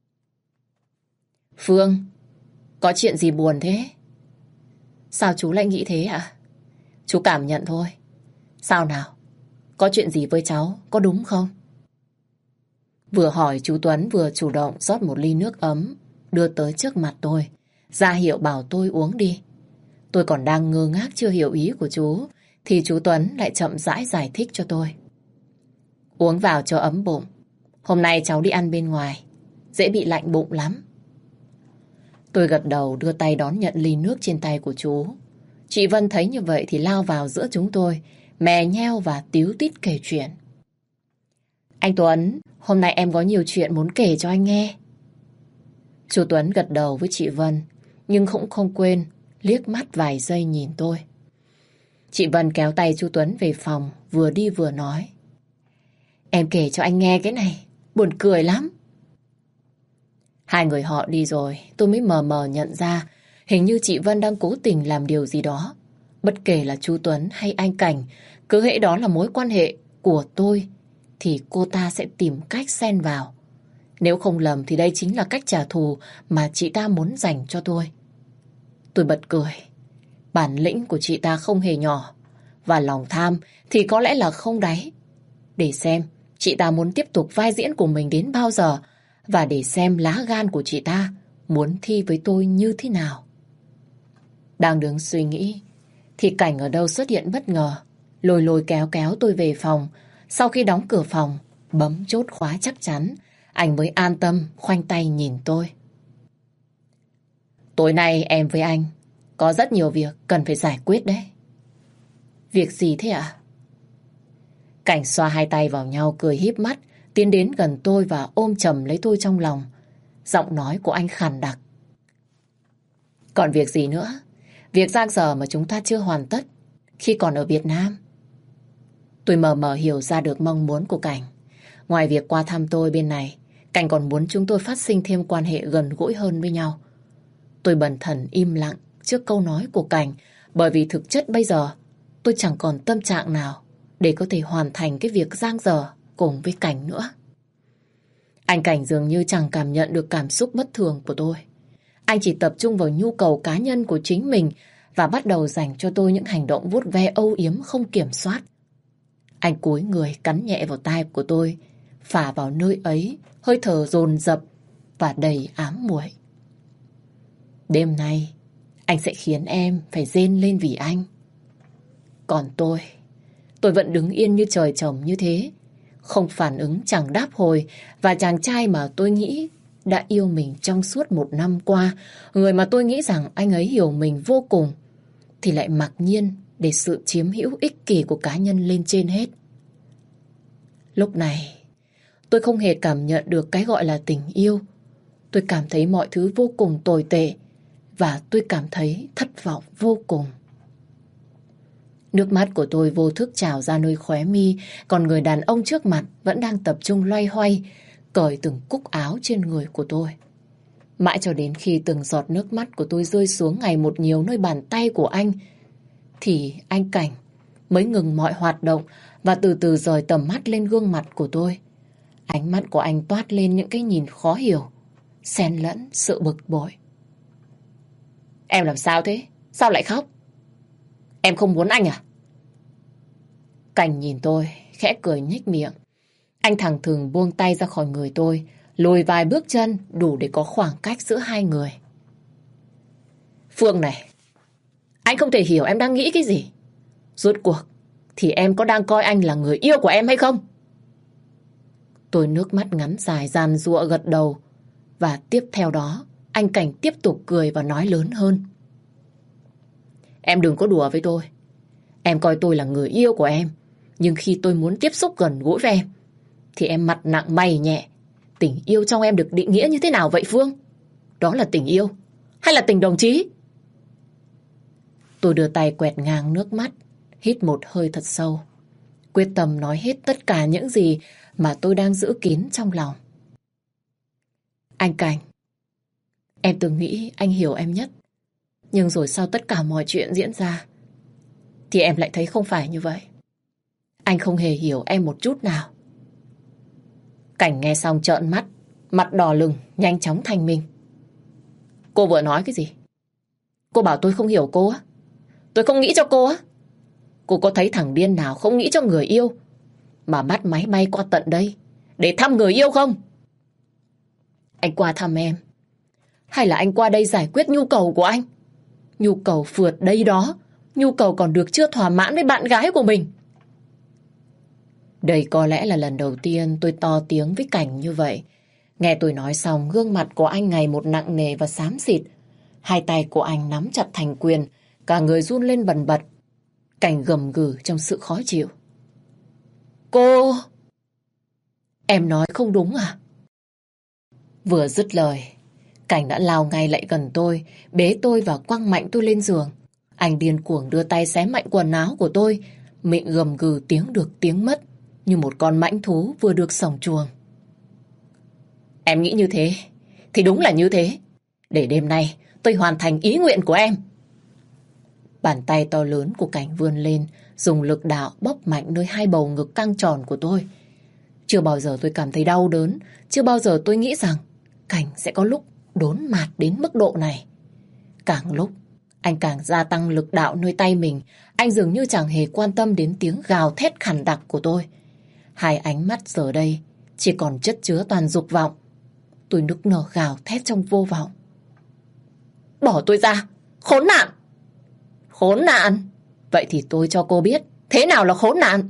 Phương, có chuyện gì buồn thế? Sao chú lại nghĩ thế ạ? Chú cảm nhận thôi. Sao nào? Có chuyện gì với cháu, có đúng không? Vừa hỏi chú Tuấn vừa chủ động rót một ly nước ấm đưa tới trước mặt tôi, ra hiệu bảo tôi uống đi. Tôi còn đang ngơ ngác chưa hiểu ý của chú, thì chú Tuấn lại chậm rãi giải thích cho tôi. Uống vào cho ấm bụng. Hôm nay cháu đi ăn bên ngoài, dễ bị lạnh bụng lắm. Tôi gật đầu đưa tay đón nhận ly nước trên tay của chú. Chị Vân thấy như vậy thì lao vào giữa chúng tôi, mè nheo và tíu tít kể chuyện. Anh Tuấn, hôm nay em có nhiều chuyện muốn kể cho anh nghe. Chú Tuấn gật đầu với chị Vân, nhưng cũng không quên liếc mắt vài giây nhìn tôi. Chị Vân kéo tay chú Tuấn về phòng, vừa đi vừa nói. Em kể cho anh nghe cái này, buồn cười lắm. Hai người họ đi rồi, tôi mới mờ mờ nhận ra hình như chị Vân đang cố tình làm điều gì đó. Bất kể là chú Tuấn hay anh Cảnh, cứ hễ đó là mối quan hệ của tôi, thì cô ta sẽ tìm cách xen vào. Nếu không lầm thì đây chính là cách trả thù mà chị ta muốn dành cho tôi. Tôi bật cười. Bản lĩnh của chị ta không hề nhỏ, và lòng tham thì có lẽ là không đáy. Để xem chị ta muốn tiếp tục vai diễn của mình đến bao giờ, và để xem lá gan của chị ta muốn thi với tôi như thế nào. Đang đứng suy nghĩ thì Cảnh ở đâu xuất hiện bất ngờ, lôi lôi kéo kéo tôi về phòng. Sau khi đóng cửa phòng, bấm chốt khóa chắc chắn, anh mới an tâm khoanh tay nhìn tôi. Tối nay em với anh có rất nhiều việc cần phải giải quyết đấy. Việc gì thế ạ? Cảnh xoa hai tay vào nhau cười híp mắt, tiến đến gần tôi và ôm chầm lấy tôi trong lòng. Giọng nói của anh khàn đặc. Còn việc gì nữa? Việc giang dở mà chúng ta chưa hoàn tất khi còn ở Việt Nam. Tôi mờ mờ hiểu ra được mong muốn của Cảnh. Ngoài việc qua thăm tôi bên này, Cảnh còn muốn chúng tôi phát sinh thêm quan hệ gần gũi hơn với nhau. Tôi bần thần im lặng trước câu nói của Cảnh, bởi vì thực chất bây giờ tôi chẳng còn tâm trạng nào để có thể hoàn thành cái việc giang dở cùng với Cảnh nữa. Anh Cảnh dường như chẳng cảm nhận được cảm xúc bất thường của tôi. Anh chỉ tập trung vào nhu cầu cá nhân của chính mình và bắt đầu dành cho tôi những hành động vuốt ve âu yếm không kiểm soát. Anh cúi người cắn nhẹ vào tai của tôi, phả vào nơi ấy hơi thở dồn dập và đầy ám muội. Đêm nay anh sẽ khiến em phải rên lên vì anh. Còn tôi, tôi vẫn đứng yên như trời trồng như thế, không phản ứng, chẳng đáp hồi. Và chàng trai mà tôi nghĩ đã yêu mình trong suốt một năm qua, người mà tôi nghĩ rằng anh ấy hiểu mình vô cùng, thì lại mặc nhiên để sự chiếm hữu ích kỷ của cá nhân lên trên hết. Lúc này, tôi không hề cảm nhận được cái gọi là tình yêu. Tôi cảm thấy mọi thứ vô cùng tồi tệ, và tôi cảm thấy thất vọng vô cùng. Nước mắt của tôi vô thức trào ra nơi khóe mi, còn người đàn ông trước mặt vẫn đang tập trung loay hoay, cởi từng cúc áo trên người của tôi. Mãi cho đến khi từng giọt nước mắt của tôi rơi xuống ngày một nhiều nơi bàn tay của anh, thì anh Cảnh mới ngừng mọi hoạt động và từ từ rời tầm mắt lên gương mặt của tôi. Ánh mắt của anh toát lên những cái nhìn khó hiểu, xen lẫn sự bực bội. Em làm sao thế? Sao lại khóc? Em không muốn anh à? Cảnh nhìn tôi, khẽ cười nhếch miệng. Anh thẳng thừng buông tay ra khỏi người tôi, lùi vài bước chân đủ để có khoảng cách giữa hai người. Phương này, anh không thể hiểu em đang nghĩ cái gì. Rốt cuộc thì em có đang coi anh là người yêu của em hay không? Tôi nước mắt ngắn dài giàn giụa gật đầu. Và tiếp theo đó, anh Cảnh tiếp tục cười và nói lớn hơn. Em đừng có đùa với tôi. Em coi tôi là người yêu của em, nhưng khi tôi muốn tiếp xúc gần gũi với em thì em mặt nặng mày nhẹ. Tình yêu trong em được định nghĩa như thế nào vậy Phương? Đó là tình yêu hay là tình đồng chí? Tôi đưa tay quẹt ngang nước mắt, hít một hơi thật sâu, quyết tâm nói hết tất cả những gì mà tôi đang giữ kín trong lòng. Anh Cảnh, em từng nghĩ anh hiểu em nhất, nhưng rồi sau tất cả mọi chuyện diễn ra thì em lại thấy không phải như vậy. Anh không hề hiểu em một chút nào. Cảnh nghe xong trợn mắt, mặt đỏ lừng, nhanh chóng thanh minh. Cô vừa nói cái gì? Cô bảo tôi không hiểu cô á? Tôi không nghĩ cho cô á? Cô có thấy thằng điên nào không nghĩ cho người yêu mà bắt máy bay qua tận đây để thăm người yêu không? Anh qua thăm em Hay là anh qua đây giải quyết nhu cầu của anh? Nhu cầu phượt đây đó, nhu cầu còn được chưa thỏa mãn với bạn gái của mình. Đây có lẽ là lần đầu tiên tôi to tiếng với Cảnh như vậy. Nghe tôi nói xong, gương mặt của anh ngày một nặng nề và xám xịt. Hai tay của anh nắm chặt thành quyền, cả người run lên bần bật. Cảnh gầm gừ trong sự khó chịu. Cô... Em nói không đúng à? Vừa dứt lời, Cảnh đã lao ngay lại gần tôi, bế tôi và quăng mạnh tôi lên giường. Anh điên cuồng đưa tay xé mạnh quần áo của tôi, miệng gầm gừ tiếng được tiếng mất, như một con mãnh thú vừa được sổng chuồng. Em nghĩ như thế, thì đúng là như thế. Để đêm nay tôi hoàn thành ý nguyện của em. Bàn tay to lớn của Cảnh vươn lên, dùng lực đạo bóp mạnh nơi hai bầu ngực căng tròn của tôi. Chưa bao giờ tôi cảm thấy đau đớn, chưa bao giờ tôi nghĩ rằng Cảnh sẽ có lúc đốn mạt đến mức độ này. Càng lúc, anh càng gia tăng lực đạo nơi tay mình. Anh dường như chẳng hề quan tâm đến tiếng gào thét khản đặc của tôi. Hai ánh mắt giờ đây chỉ còn chất chứa toàn dục vọng. Tôi nức nở gào thét trong vô vọng. Bỏ tôi ra, khốn nạn! Khốn nạn! Vậy thì tôi cho cô biết thế nào là khốn nạn.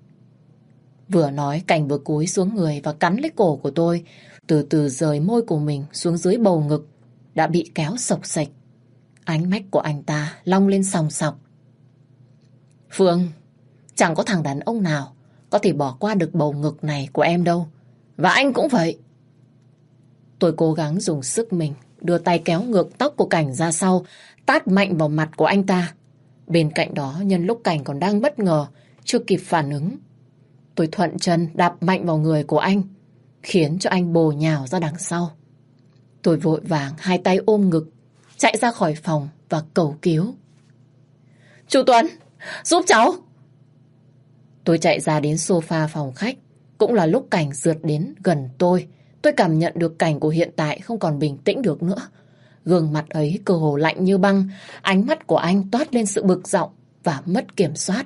Vừa nói, Cảnh vừa cúi xuống người và cắn lấy cổ của tôi, từ từ rời môi của mình xuống dưới bầu ngực đã bị kéo sộc sạch. Ánh mắt của anh ta long lên sòng sọc. Phương, chẳng có thằng đàn ông nào có thể bỏ qua được bầu ngực này của em đâu. Và anh cũng vậy. Tôi cố gắng dùng sức mình, đưa tay kéo ngược tóc của Cảnh ra sau, tát mạnh vào mặt của anh ta. Bên cạnh đó, nhân lúc Cảnh còn đang bất ngờ, chưa kịp phản ứng, tôi thuận chân đạp mạnh vào người của anh, khiến cho anh bổ nhào ra đằng sau. Tôi vội vàng hai tay ôm ngực, chạy ra khỏi phòng và cầu cứu. Chú Tuấn, giúp cháu! Tôi chạy ra đến sofa phòng khách, cũng là lúc Cảnh rượt đến gần tôi. Tôi cảm nhận được Cảnh của hiện tại không còn bình tĩnh được nữa. Gương mặt ấy cơ hồ lạnh như băng, ánh mắt của anh toát lên sự bực dọc và mất kiểm soát.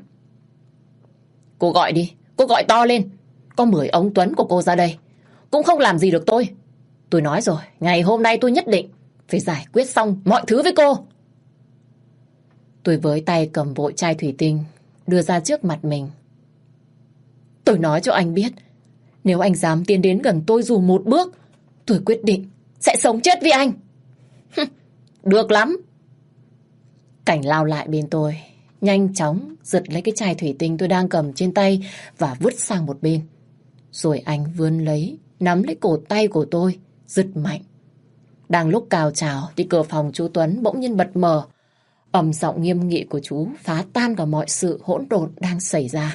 Cô gọi đi, cô gọi to lên. Có mười ông Tuấn của cô ra đây cũng không làm gì được tôi. Tôi nói rồi, ngày hôm nay tôi nhất định phải giải quyết xong mọi thứ với cô. Tôi với tay cầm vội chai thủy tinh, đưa ra trước mặt mình. Tôi nói cho anh biết, nếu anh dám tiến đến gần tôi dù một bước, tôi quyết định sẽ sống chết với anh. Được lắm. Cảnh lao lại bên tôi, nhanh chóng giật lấy cái chai thủy tinh tôi đang cầm trên tay và vứt sang một bên. Rồi anh vươn lấy, nắm lấy cổ tay của tôi, giật mạnh. Đang lúc cào trào thì cửa phòng chú Tuấn bỗng nhiên bật mở. Ầm giọng nghiêm nghị của chú phá tan cả mọi sự hỗn độn đang xảy ra.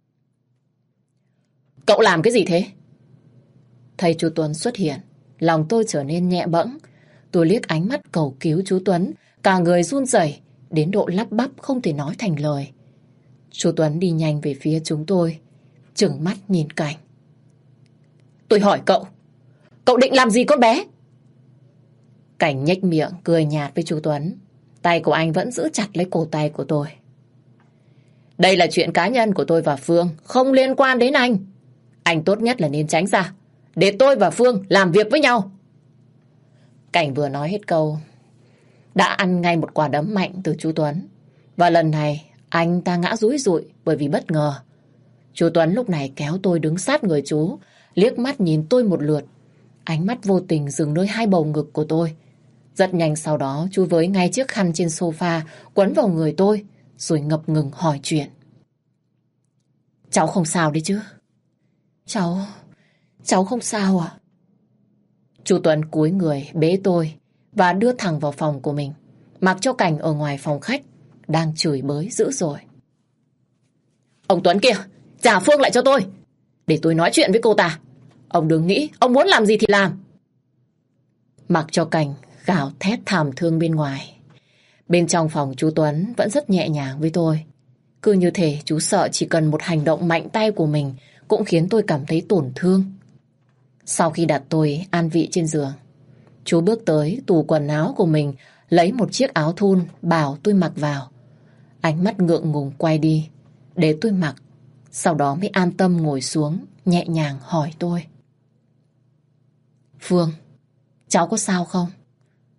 Cậu làm cái gì thế? Thấy chú Tuấn xuất hiện, lòng tôi trở nên nhẹ bẫng. Tôi liếc ánh mắt cầu cứu chú Tuấn, cả người run rẩy đến độ lắp bắp không thể nói thành lời. Chú Tuấn đi nhanh về phía chúng tôi, trừng mắt nhìn Cảnh. Tôi hỏi cậu, cậu định làm gì con bé? Cảnh nhếch miệng cười nhạt với chú Tuấn. Tay của anh vẫn giữ chặt lấy cổ tay của tôi. Đây là chuyện cá nhân của tôi và Phương, không liên quan đến anh. Anh tốt nhất là nên tránh ra, để tôi và Phương làm việc với nhau. Cảnh vừa nói hết câu đã ăn ngay một quả đấm mạnh từ chú Tuấn. Và lần này anh ta ngã rúi rụi bởi vì bất ngờ. Chú Tuấn lúc này kéo tôi đứng sát người chú, liếc mắt nhìn tôi một lượt. Ánh mắt vô tình dừng nơi hai bầu ngực của tôi. Rất nhanh sau đó chú với ngay chiếc khăn trên sofa quấn vào người tôi, rồi ngập ngừng hỏi chuyện. Cháu không sao đấy chứ? Cháu... cháu không sao à? Chú Tuấn cúi người bế tôi và đưa thẳng vào phòng của mình, mặc cho Cảnh ở ngoài phòng khách đang chửi bới dữ dội. Ông Tuấn kia, trả Phương lại cho tôi, để tôi nói chuyện với cô ta. Ông đừng nghĩ ông muốn làm gì thì làm. Mặc cho Cảnh gào thét thảm thương bên ngoài, bên trong phòng chú Tuấn vẫn rất nhẹ nhàng với tôi. Cứ như thể chú sợ chỉ cần một hành động mạnh tay của mình cũng khiến tôi cảm thấy tổn thương. Sau khi đặt tôi an vị trên giường, chú bước tới tủ quần áo của mình, lấy một chiếc áo thun bảo tôi mặc vào. Ánh mắt ngượng ngùng quay đi để tôi mặc, sau đó mới an tâm ngồi xuống, nhẹ nhàng hỏi tôi. Phương, cháu có sao không?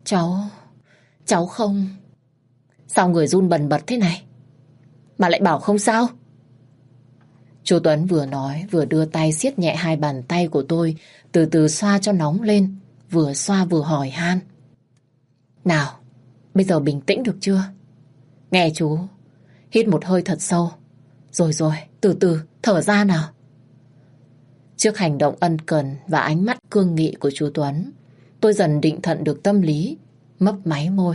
Cháu... cháu không... Sao người run bần bật thế này? Mà lại bảo không sao? Chú Tuấn vừa nói vừa đưa tay siết nhẹ hai bàn tay của tôi, từ từ xoa cho nóng lên, vừa xoa vừa hỏi han. Nào, bây giờ bình tĩnh được chưa? Nghe chú, hít một hơi thật sâu. Rồi rồi, từ từ, thở ra nào. Trước hành động ân cần và ánh mắt cương nghị của chú Tuấn, tôi dần định thận được tâm lý, mấp máy môi.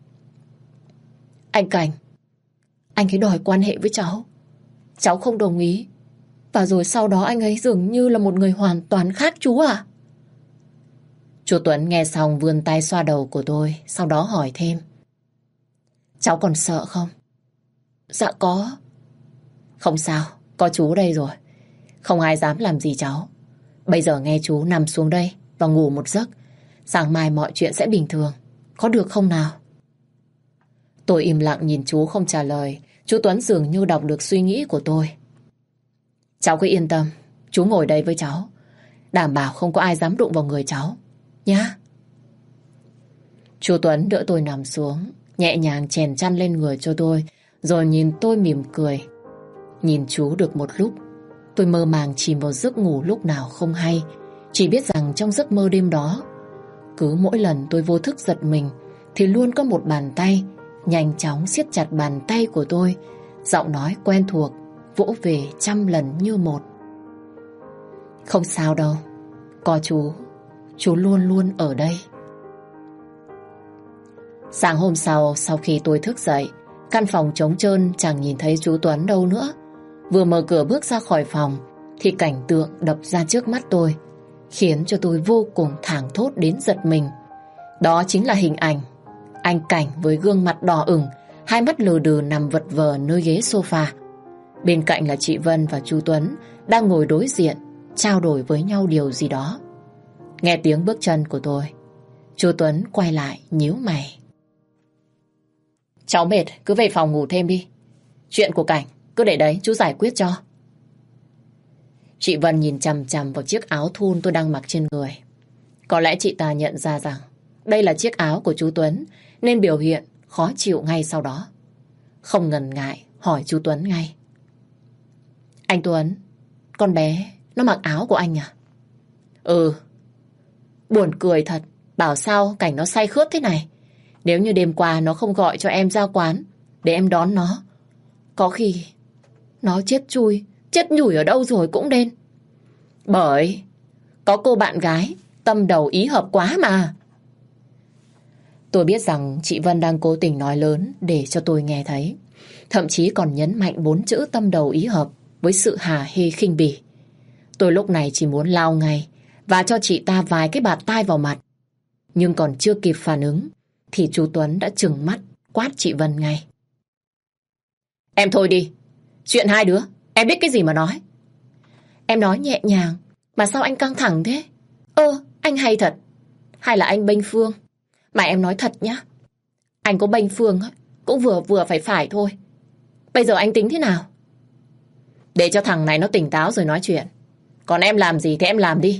Anh Cảnh, anh ấy đòi quan hệ với cháu. Cháu không đồng ý. Và rồi sau đó anh ấy dường như là một người hoàn toàn khác chú à? Chú Tuấn nghe xong vươn tay xoa đầu của tôi, sau đó hỏi thêm. Cháu còn sợ không? Dạ có. Không sao, có chú đây rồi. Không ai dám làm gì cháu. Bây giờ nghe chú nằm xuống đây và ngủ một giấc. Sáng mai mọi chuyện sẽ bình thường. Có được không nào? Tôi im lặng nhìn chú không trả lời. Chú Tuấn dường như đọc được suy nghĩ của tôi. Cháu cứ yên tâm, chú ngồi đây với cháu. Đảm bảo không có ai dám đụng vào người cháu nhá. Chú Tuấn đỡ tôi nằm xuống, nhẹ nhàng chèn chăn lên người cho tôi, rồi nhìn tôi mỉm cười. Nhìn chú được một lúc, tôi mơ màng chìm vào giấc ngủ lúc nào không hay. Chỉ biết rằng trong giấc mơ đêm đó, cứ mỗi lần tôi vô thức giật mình thì luôn có một bàn tay nhanh chóng siết chặt bàn tay của tôi, giọng nói quen thuộc vỗ về trăm lần như một. Không sao đâu, có chú, chú luôn luôn ở đây. Sáng hôm sau, sau khi tôi thức dậy, căn phòng trống trơn, chẳng nhìn thấy chú Tuấn đâu nữa. Vừa mở cửa bước ra khỏi phòng thì cảnh tượng đập ra trước mắt tôi, khiến cho tôi vô cùng thảng thốt đến giật mình. Đó chính là hình ảnh anh Cảnh với gương mặt đỏ ửng, hai mắt lừ đừ nằm vật vờ nơi ghế sofa. Bên cạnh là chị Vân và chú Tuấn đang ngồi đối diện, trao đổi với nhau điều gì đó. Nghe tiếng bước chân của tôi, chú Tuấn quay lại nhíu mày. Cháu mệt, cứ về phòng ngủ thêm đi. Chuyện của Cảnh cứ để đấy chú giải quyết cho. Chị Vân nhìn chằm chằm vào chiếc áo thun tôi đang mặc trên người. Có lẽ chị ta nhận ra rằng đây là chiếc áo của chú Tuấn, nên biểu hiện khó chịu ngay sau đó. Không ngần ngại hỏi chú Tuấn ngay. Anh Tuấn, con bé nó mặc áo của anh à? Ừ. Buồn cười thật, bảo sao Cảnh nó say khướt thế này. Nếu như đêm qua nó không gọi cho em ra quán để em đón nó, có khi nó chết chui, chết nhủi ở đâu rồi cũng nên. Bởi có cô bạn gái tâm đầu ý hợp quá mà. Tôi biết rằng chị Vân đang cố tình nói lớn để cho tôi nghe thấy. Thậm chí còn nhấn mạnh bốn chữ tâm đầu ý hợp với sự hả hê khinh bỉ. Tôi lúc này chỉ muốn lao ngay và cho chị ta vài cái bạt tai vào mặt. Nhưng còn chưa kịp phản ứng thì chú Tuấn đã trừng mắt quát chị Vân ngay. Em thôi đi. Chuyện hai đứa em biết cái gì mà nói. Em nói nhẹ nhàng mà sao anh căng thẳng thế? Ơ, anh hay thật. Hay là anh bênh Phương? Mà em nói thật nhá, anh có bênh Phương cũng vừa vừa phải phải thôi. Bây giờ anh tính thế nào? Để cho thằng này nó tỉnh táo rồi nói chuyện. Còn em làm gì thì em làm đi.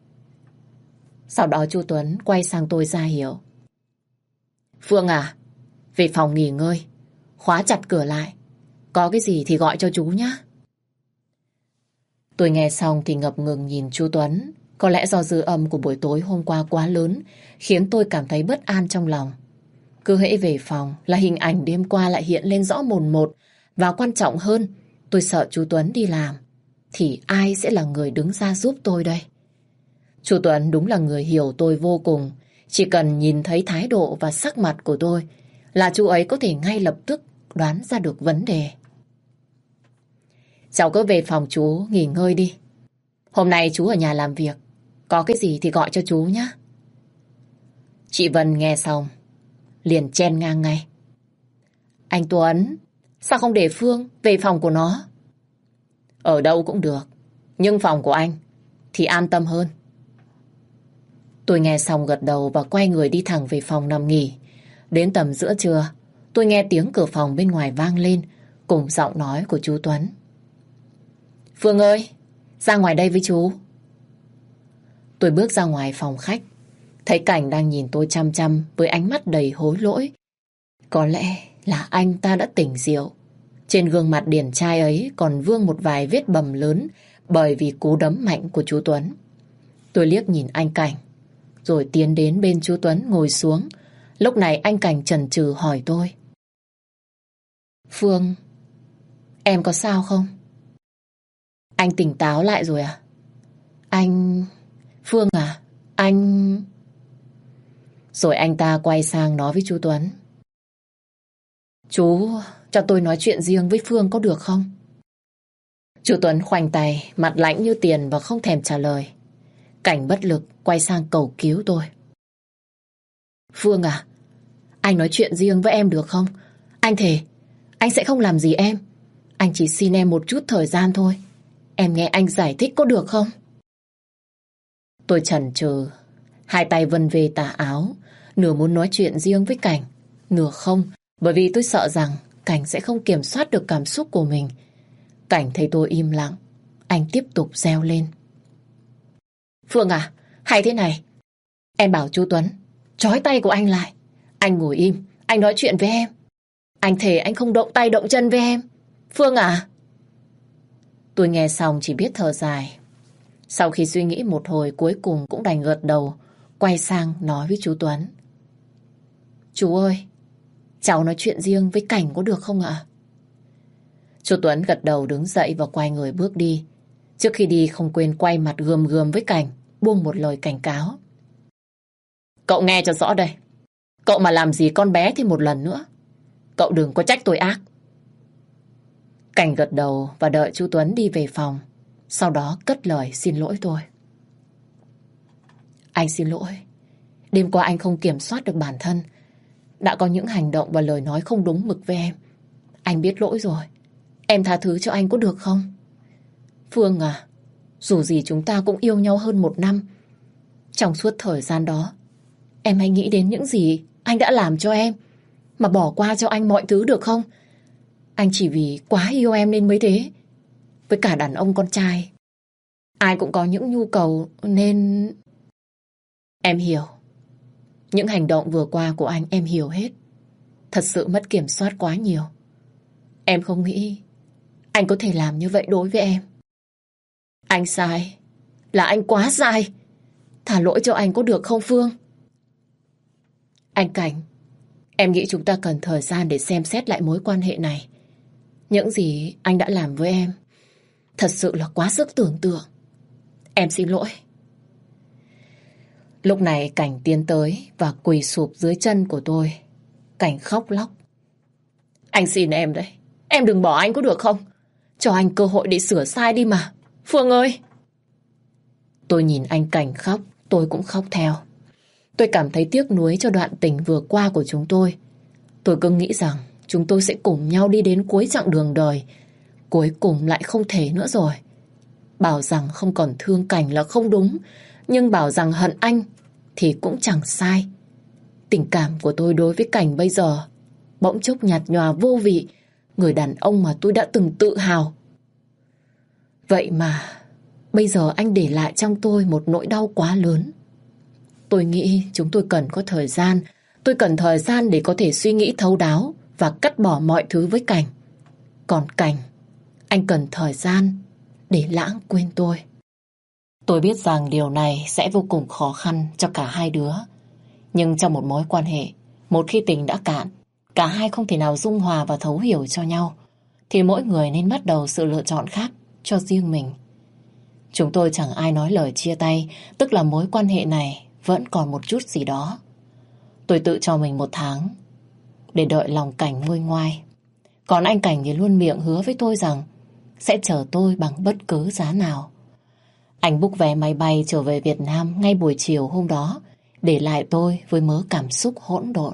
Sau đó chú Tuấn quay sang tôi ra hiểu. Phương à, về phòng nghỉ ngơi, khóa chặt cửa lại. Có cái gì thì gọi cho chú nhá. Tôi nghe xong thì ngập ngừng nhìn chú Tuấn. Có lẽ do dư âm của buổi tối hôm qua quá lớn khiến tôi cảm thấy bất an trong lòng. Cứ hễ về phòng là hình ảnh đêm qua lại hiện lên rõ mồn một. Và quan trọng hơn, tôi sợ chú Tuấn đi làm thì ai sẽ là người đứng ra giúp tôi đây? Chú Tuấn đúng là người hiểu tôi vô cùng. Chỉ cần nhìn thấy thái độ và sắc mặt của tôi là chú ấy có thể ngay lập tức đoán ra được vấn đề. Cháu cứ về phòng chú nghỉ ngơi đi. Hôm nay chú ở nhà làm việc, có cái gì thì gọi cho chú nhé. Chị Vân nghe xong liền chen ngang ngay. Anh Tuấn, sao không để Phương về phòng của nó? Ở đâu cũng được, nhưng phòng của anh thì an tâm hơn. Tôi nghe xong gật đầu và quay người đi thẳng về phòng nằm nghỉ. Đến tầm giữa trưa, tôi nghe tiếng cửa phòng bên ngoài vang lên cùng giọng nói của chú Tuấn. Phương ơi, ra ngoài đây với chú. Tôi bước ra ngoài phòng khách Thấy Cảnh đang nhìn tôi chăm chăm với ánh mắt đầy hối lỗi. Có lẽ là anh ta đã tỉnh rượu. Trên gương mặt điển trai ấy còn vương một vài vết bầm lớn bởi vì cú đấm mạnh của chú Tuấn. Tôi liếc nhìn anh Cảnh, rồi tiến đến bên chú Tuấn ngồi xuống. Lúc này anh Cảnh chần chừ hỏi tôi. Phương, em có sao không? Anh tỉnh táo lại rồi à? Anh... Phương à? Anh... Rồi anh ta quay sang nói với chú Tuấn. Chú cho tôi nói chuyện riêng với Phương có được không? Chú Tuấn khoanh tay, mặt lạnh như tiền và không thèm trả lời. Cảnh bất lực quay sang cầu cứu tôi. Phương à, anh nói chuyện riêng với em được không? Anh thề, anh sẽ không làm gì em. Anh chỉ xin em một chút thời gian thôi. Em nghe anh giải thích có được không? Tôi chần chừ, hai tay vân về tà áo, nửa muốn nói chuyện riêng với Cảnh, nửa không, bởi vì tôi sợ rằng Cảnh sẽ không kiểm soát được cảm xúc của mình. Cảnh thấy tôi im lặng, anh tiếp tục reo lên. Phương à, hay thế này, em bảo chú Tuấn trói tay của anh lại. Anh ngồi im, anh nói chuyện với em. Anh thề anh không động tay động chân với em. Phương à. Tôi nghe xong chỉ biết thở dài. Sau khi suy nghĩ một hồi cuối cùng cũng đành gật đầu, quay sang nói với chú Tuấn. Chú ơi, cháu nói chuyện riêng với Cảnh có được không ạ? Chú Tuấn gật đầu đứng dậy và quay người bước đi. Trước khi đi không quên quay mặt gườm gườm với Cảnh, buông một lời cảnh cáo. Cậu nghe cho rõ đây. Cậu mà làm gì con bé thì một lần nữa, cậu đừng có trách tôi ác. Cảnh gật đầu và đợi chú Tuấn đi về phòng. Sau đó cất lời xin lỗi tôi. Anh xin lỗi. Đêm qua anh không kiểm soát được bản thân, đã có những hành động và lời nói không đúng mực với em. Anh biết lỗi rồi. Em tha thứ cho anh có được không? Phương à, dù gì chúng ta cũng yêu nhau hơn một năm. Trong suốt thời gian đó, em hãy nghĩ đến những gì anh đã làm cho em, mà bỏ qua cho anh mọi thứ được không? Anh chỉ vì quá yêu em nên mới thế. Với cả đàn ông con trai, ai cũng có những nhu cầu nên... Em hiểu. Những hành động vừa qua của anh em hiểu hết. Thật sự mất kiểm soát quá nhiều. Em không nghĩ anh có thể làm như vậy đối với em. Anh sai. Là anh quá sai. Thả lỗi cho anh có được không Phương? Anh Cảnh, em nghĩ chúng ta cần thời gian để xem xét lại mối quan hệ này. Những gì anh đã làm với em thật sự là quá sức tưởng tượng. Em xin lỗi. Lúc này Cảnh tiến tới và quỳ sụp dưới chân của tôi. Cảnh khóc lóc. Anh xin em đấy. Em đừng bỏ anh có được không? Cho anh cơ hội để sửa sai đi mà. Phương ơi! Tôi nhìn anh Cảnh khóc, tôi cũng khóc theo. Tôi cảm thấy tiếc nuối cho đoạn tình vừa qua của chúng tôi. Tôi cứ nghĩ rằng chúng tôi sẽ cùng nhau đi đến cuối chặng đường đời. Cuối cùng lại không thể nữa rồi. Bảo rằng không còn thương Cảnh là không đúng, nhưng bảo rằng hận anh thì cũng chẳng sai. Tình cảm của tôi đối với Cảnh bây giờ bỗng chốc nhạt nhòa vô vị. Người đàn ông mà tôi đã từng tự hào. Vậy mà bây giờ anh để lại trong tôi một nỗi đau quá lớn. Tôi nghĩ chúng tôi cần có thời gian. Tôi cần thời gian để có thể suy nghĩ thấu đáo và cắt bỏ mọi thứ với Cảnh. Còn Cảnh, anh cần thời gian để lãng quên tôi. Tôi biết rằng điều này sẽ vô cùng khó khăn cho cả hai đứa. Nhưng trong một mối quan hệ, một khi tình đã cạn, cả hai không thể nào dung hòa và thấu hiểu cho nhau, thì mỗi người nên bắt đầu sự lựa chọn khác cho riêng mình. Chúng tôi chẳng ai nói lời chia tay, tức là mối quan hệ này vẫn còn một chút gì đó. Tôi tự cho mình một tháng để đợi lòng Cảnh nguôi ngoai. Còn anh Cảnh thì luôn miệng hứa với tôi rằng sẽ chờ tôi bằng bất cứ giá nào. Anh book vé máy bay trở về Việt Nam ngay buổi chiều hôm đó, để lại tôi với mớ cảm xúc hỗn độn.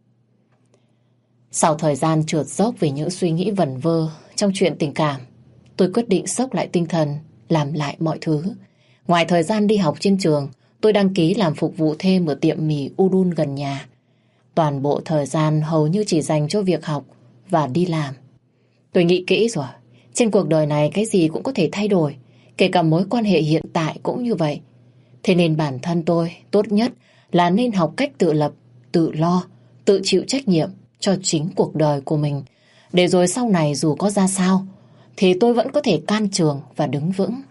Sau thời gian trượt dốc vì những suy nghĩ vẩn vơ trong chuyện tình cảm, tôi quyết định xốc lại tinh thần, làm lại mọi thứ. Ngoài thời gian đi học trên trường, tôi đăng ký làm phục vụ thêm ở tiệm mì Udon gần nhà. Toàn bộ thời gian hầu như chỉ dành cho việc học và đi làm. Tôi nghĩ kỹ rồi, trên cuộc đời này cái gì cũng có thể thay đổi, kể cả mối quan hệ hiện tại cũng như vậy. Thế nên bản thân tôi tốt nhất là nên học cách tự lập, tự lo, tự chịu trách nhiệm cho chính cuộc đời của mình. Để rồi sau này dù có ra sao, thì tôi vẫn có thể can trường và đứng vững.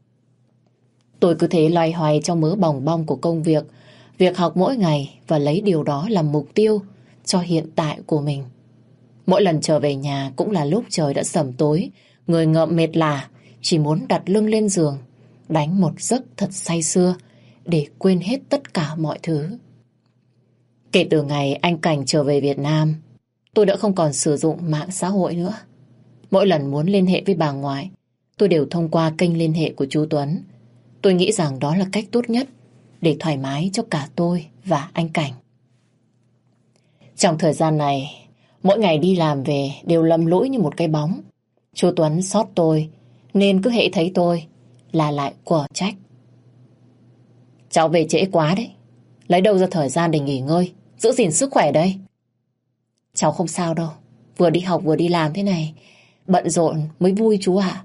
Tôi cứ thế loay hoay trong mớ bòng bong của công việc, việc học mỗi ngày và lấy điều đó làm mục tiêu cho hiện tại của mình. Mỗi lần trở về nhà cũng là lúc trời đã sẩm tối, người ngợm mệt lả, chỉ muốn đặt lưng lên giường, đánh một giấc thật say sưa để quên hết tất cả mọi thứ. Kể từ ngày anh Cảnh trở về Việt Nam, tôi đã không còn sử dụng mạng xã hội nữa. Mỗi lần muốn liên hệ với bà ngoại, tôi đều thông qua kênh liên hệ của chú Tuấn. Tôi nghĩ rằng đó là cách tốt nhất để thoải mái cho cả tôi và anh Cảnh. Trong thời gian này, mỗi ngày đi làm về đều lầm lũi như một cái bóng. Chú Tuấn xót tôi, nên cứ hễ thấy tôi là lại quở trách. Cháu về trễ quá đấy, lấy đâu ra thời gian để nghỉ ngơi, giữ gìn sức khỏe đây. Cháu không sao đâu, vừa đi học vừa đi làm thế này, bận rộn mới vui chú ạ.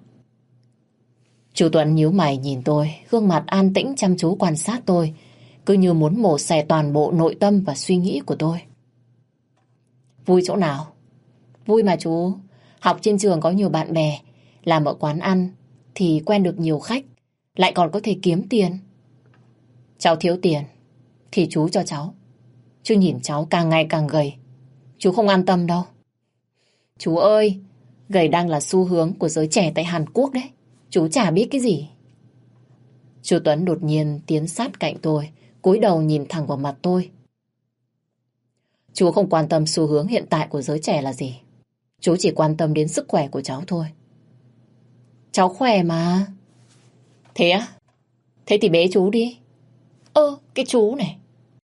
Chú Tuấn nhíu mày nhìn tôi, gương mặt an tĩnh chăm chú quan sát tôi, cứ như muốn mổ xẻ toàn bộ nội tâm và suy nghĩ của tôi. Vui chỗ nào? Vui mà chú, học trên trường có nhiều bạn bè, làm ở quán ăn thì quen được nhiều khách, lại còn có thể kiếm tiền. Cháu thiếu tiền thì chú cho cháu, chứ nhìn cháu càng ngày càng gầy, chú không an tâm đâu. Chú ơi, gầy đang là xu hướng của giới trẻ tại Hàn Quốc đấy, chú chả biết cái gì. Chú Tuấn đột nhiên tiến sát cạnh tôi, cúi đầu nhìn thẳng vào mặt tôi. Chú không quan tâm xu hướng hiện tại của giới trẻ là gì. Chú chỉ quan tâm đến sức khỏe của cháu thôi. Cháu khỏe mà. Thế á? Thế thì bế chú đi. Ơ, cái chú này.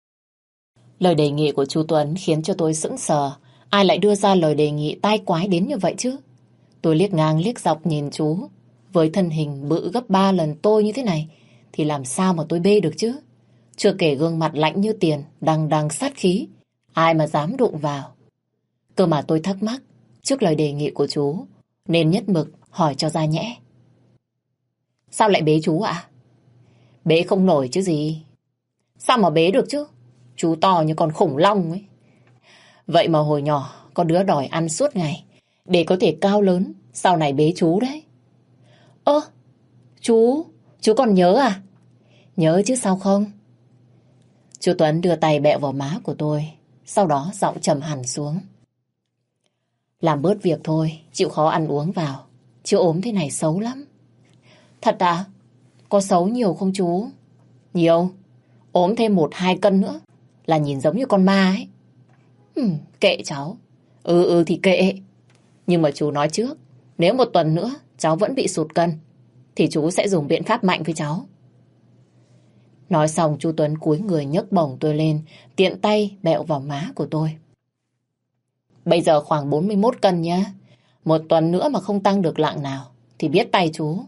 Lời đề nghị của chú Tuấn khiến cho tôi sững sờ. Ai lại đưa ra lời đề nghị tai quái đến như vậy chứ? Tôi liếc ngang liếc dọc nhìn chú. Với thân hình bự gấp ba lần tôi như thế này, thì làm sao mà tôi bê được chứ? Chưa kể gương mặt lạnh như tiền, đằng đằng sát khí, ai mà dám đụng vào. Cơ mà tôi thắc mắc trước lời đề nghị của chú, nên nhất mực hỏi cho ra nhẽ. Sao lại bế chú ạ? Bế không nổi chứ gì. Sao mà bế được chứ? Chú to như con khủng long ấy. Vậy mà hồi nhỏ có đứa đòi ăn suốt ngày để có thể cao lớn, sau này bế chú đấy. Ơ, chú, chú còn nhớ à? Nhớ chứ sao không? Chú Tuấn đưa tay bẹo vào má của tôi, sau đó giọng trầm hẳn xuống. Làm bớt việc thôi, chịu khó ăn uống vào, chứ ốm thế này xấu lắm. Thật à? Có xấu nhiều không chú? Nhiều, ốm thêm một hai cân nữa là nhìn giống như con ma ấy. Ừ, kệ cháu. Ừ ừ thì kệ. Nhưng mà chú nói trước, nếu một tuần nữa cháu vẫn bị sụt cân, thì chú sẽ dùng biện pháp mạnh với cháu. Nói xong chú Tuấn cúi người nhấc bổng tôi lên, tiện tay bẹo vào má của tôi. Bây giờ khoảng bốn mươi mốt cân nhá. Một tuần nữa mà không tăng được lạng nào thì biết tay chú.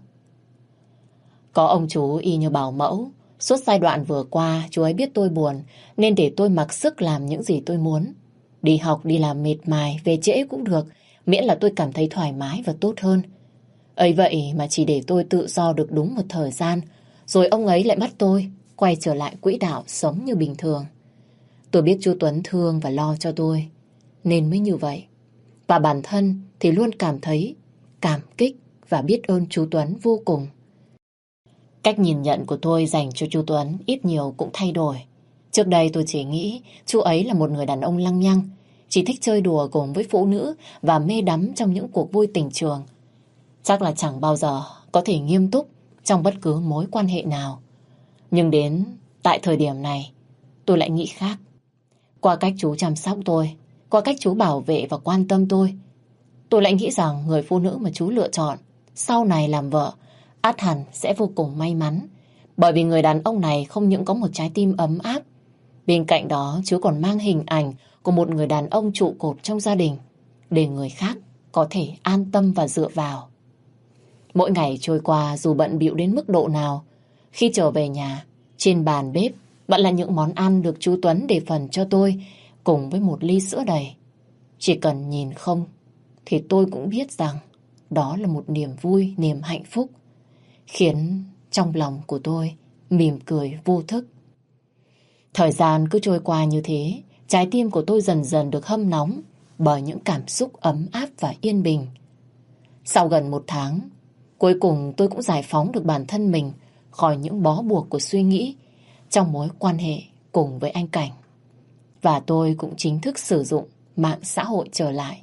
Có ông chú y như bảo mẫu. Suốt giai đoạn vừa qua chú ấy biết tôi buồn, nên để tôi mặc sức làm những gì tôi muốn. Đi học đi làm mệt mài, về trễ cũng được, miễn là tôi cảm thấy thoải mái và tốt hơn. Ấy vậy mà chỉ để tôi tự do được đúng một thời gian, rồi ông ấy lại bắt tôi quay trở lại quỹ đạo sống như bình thường. Tôi biết chú Tuấn thương và lo cho tôi, nên mới như vậy. Và bản thân thì luôn cảm thấy cảm kích và biết ơn chú Tuấn vô cùng. Cách nhìn nhận của tôi dành cho chú Tuấn ít nhiều cũng thay đổi. Trước đây tôi chỉ nghĩ chú ấy là một người đàn ông lăng nhăng, chỉ thích chơi đùa cùng với phụ nữ và mê đắm trong những cuộc vui tình trường. Chắc là chẳng bao giờ có thể nghiêm túc trong bất cứ mối quan hệ nào. Nhưng đến tại thời điểm này, tôi lại nghĩ khác. Qua cách chú chăm sóc tôi, qua cách chú bảo vệ và quan tâm tôi, tôi lại nghĩ rằng người phụ nữ mà chú lựa chọn sau này làm vợ ắt hẳn sẽ vô cùng may mắn. Bởi vì người đàn ông này không những có một trái tim ấm áp, bên cạnh đó chú còn mang hình ảnh của một người đàn ông trụ cột trong gia đình, để người khác có thể an tâm và dựa vào. Mỗi ngày trôi qua dù bận bịu đến mức độ nào, khi trở về nhà, trên bàn bếp vẫn là những món ăn được chú Tuấn để phần cho tôi, cùng với một ly sữa đầy. Chỉ cần nhìn không thì tôi cũng biết rằng đó là một niềm vui, niềm hạnh phúc, khiến trong lòng của tôi mỉm cười vô thức. Thời gian cứ trôi qua như thế, trái tim của tôi dần dần được hâm nóng bởi những cảm xúc ấm áp và yên bình. Sau gần một tháng, cuối cùng tôi cũng giải phóng được bản thân mình khỏi những bó buộc của suy nghĩ trong mối quan hệ cùng với anh Cảnh. Và tôi cũng chính thức sử dụng mạng xã hội trở lại.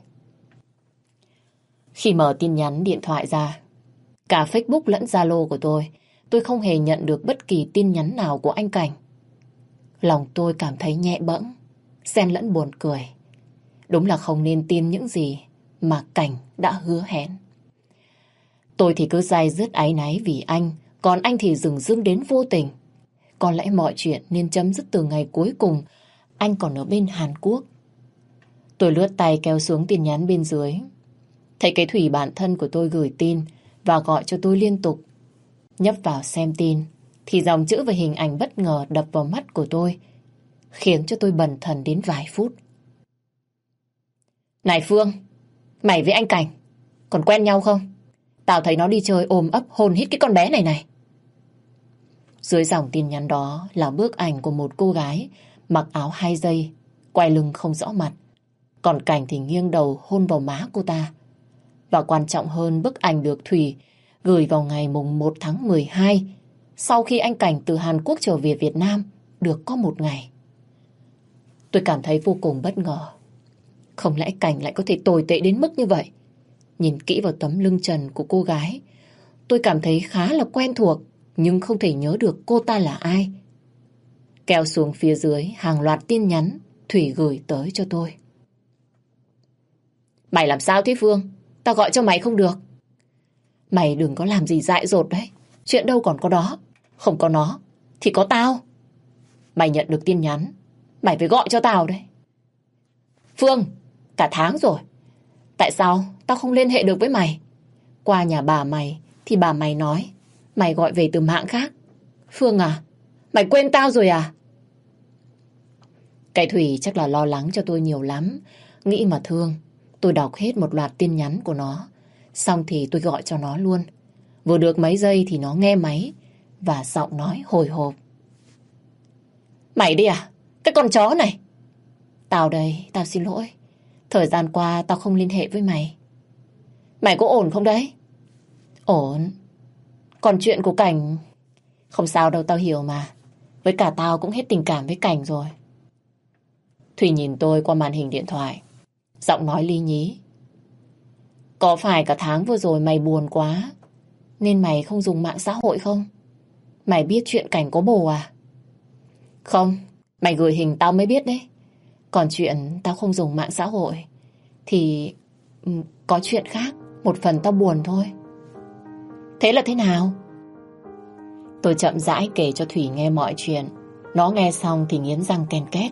Khi mở tin nhắn điện thoại ra, cả Facebook lẫn Zalo của tôi, tôi không hề nhận được bất kỳ tin nhắn nào của anh Cảnh. Lòng tôi cảm thấy nhẹ bẫng, xen lẫn buồn cười. Đúng là không nên tin những gì mà Cảnh đã hứa hẹn. Tôi thì cứ day dứt áy náy vì anh, còn anh thì dửng dưng đến vô tình. Có lẽ mọi chuyện nên chấm dứt từ ngày cuối cùng anh còn ở bên Hàn Quốc. Tôi lướt tay kéo xuống tin nhắn bên dưới. Thấy cái Thủy bạn thân của tôi gửi tin và gọi cho tôi liên tục. Nhấp vào xem tin thì dòng chữ và hình ảnh bất ngờ đập vào mắt của tôi, khiến cho tôi bần thần đến vài phút. Này Phương, mày với anh Cảnh còn quen nhau không? Tao thấy nó đi chơi ôm ấp hôn hít cái con bé này này. Dưới dòng tin nhắn đó là bức ảnh của một cô gái mặc áo hai dây, quay lưng không rõ mặt. Còn Cảnh thì nghiêng đầu hôn vào má cô ta. Và quan trọng hơn, bức ảnh được Thủy gửi vào ngày mùng một tháng mười hai, sau khi anh Cảnh từ Hàn Quốc trở về Việt Nam được có một ngày. Tôi cảm thấy vô cùng bất ngờ. Không lẽ Cảnh lại có thể tồi tệ đến mức như vậy? Nhìn kỹ vào tấm lưng trần của cô gái, tôi cảm thấy khá là quen thuộc, nhưng không thể nhớ được cô ta là ai. Kéo xuống phía dưới hàng loạt tin nhắn Thủy gửi tới cho tôi. Mày làm sao thế Phương? Tao gọi cho mày không được. Mày đừng có làm gì dại dột đấy. Chuyện đâu còn có đó. Không có nó thì có tao. Mày nhận được tin nhắn, mày phải gọi cho tao đấy. Phương, cả tháng rồi, tại sao tao không liên hệ được với mày? Qua nhà bà mày thì bà mày nói mày gọi về từ mạng khác. Phương à, mày quên tao rồi à? Cái Thủy chắc là lo lắng cho tôi nhiều lắm. Nghĩ mà thương. Tôi đọc hết một loạt tin nhắn của nó, xong thì tôi gọi cho nó luôn. Vừa được mấy giây thì nó nghe máy và giọng nói hồi hộp. Mày đi à? Cái con chó này. Tao đây, tao xin lỗi. Thời gian qua tao không liên hệ với mày. Mày có ổn không đấy? Ổn. Còn chuyện của Cảnh... Không sao đâu, tao hiểu mà. Với cả tao cũng hết tình cảm với Cảnh rồi. Thùy nhìn tôi qua màn hình điện thoại, giọng nói lý nhí. Có phải cả tháng vừa rồi mày buồn quá nên mày không dùng mạng xã hội không? Mày biết chuyện Cảnh có bồ à? Không, mày gửi hình tao mới biết đấy. Còn chuyện tao không dùng mạng xã hội thì có chuyện khác. Một phần tao buồn thôi. Thế là thế nào? Tôi chậm rãi kể cho Thủy nghe mọi chuyện. Nó nghe xong thì nghiến răng ken két.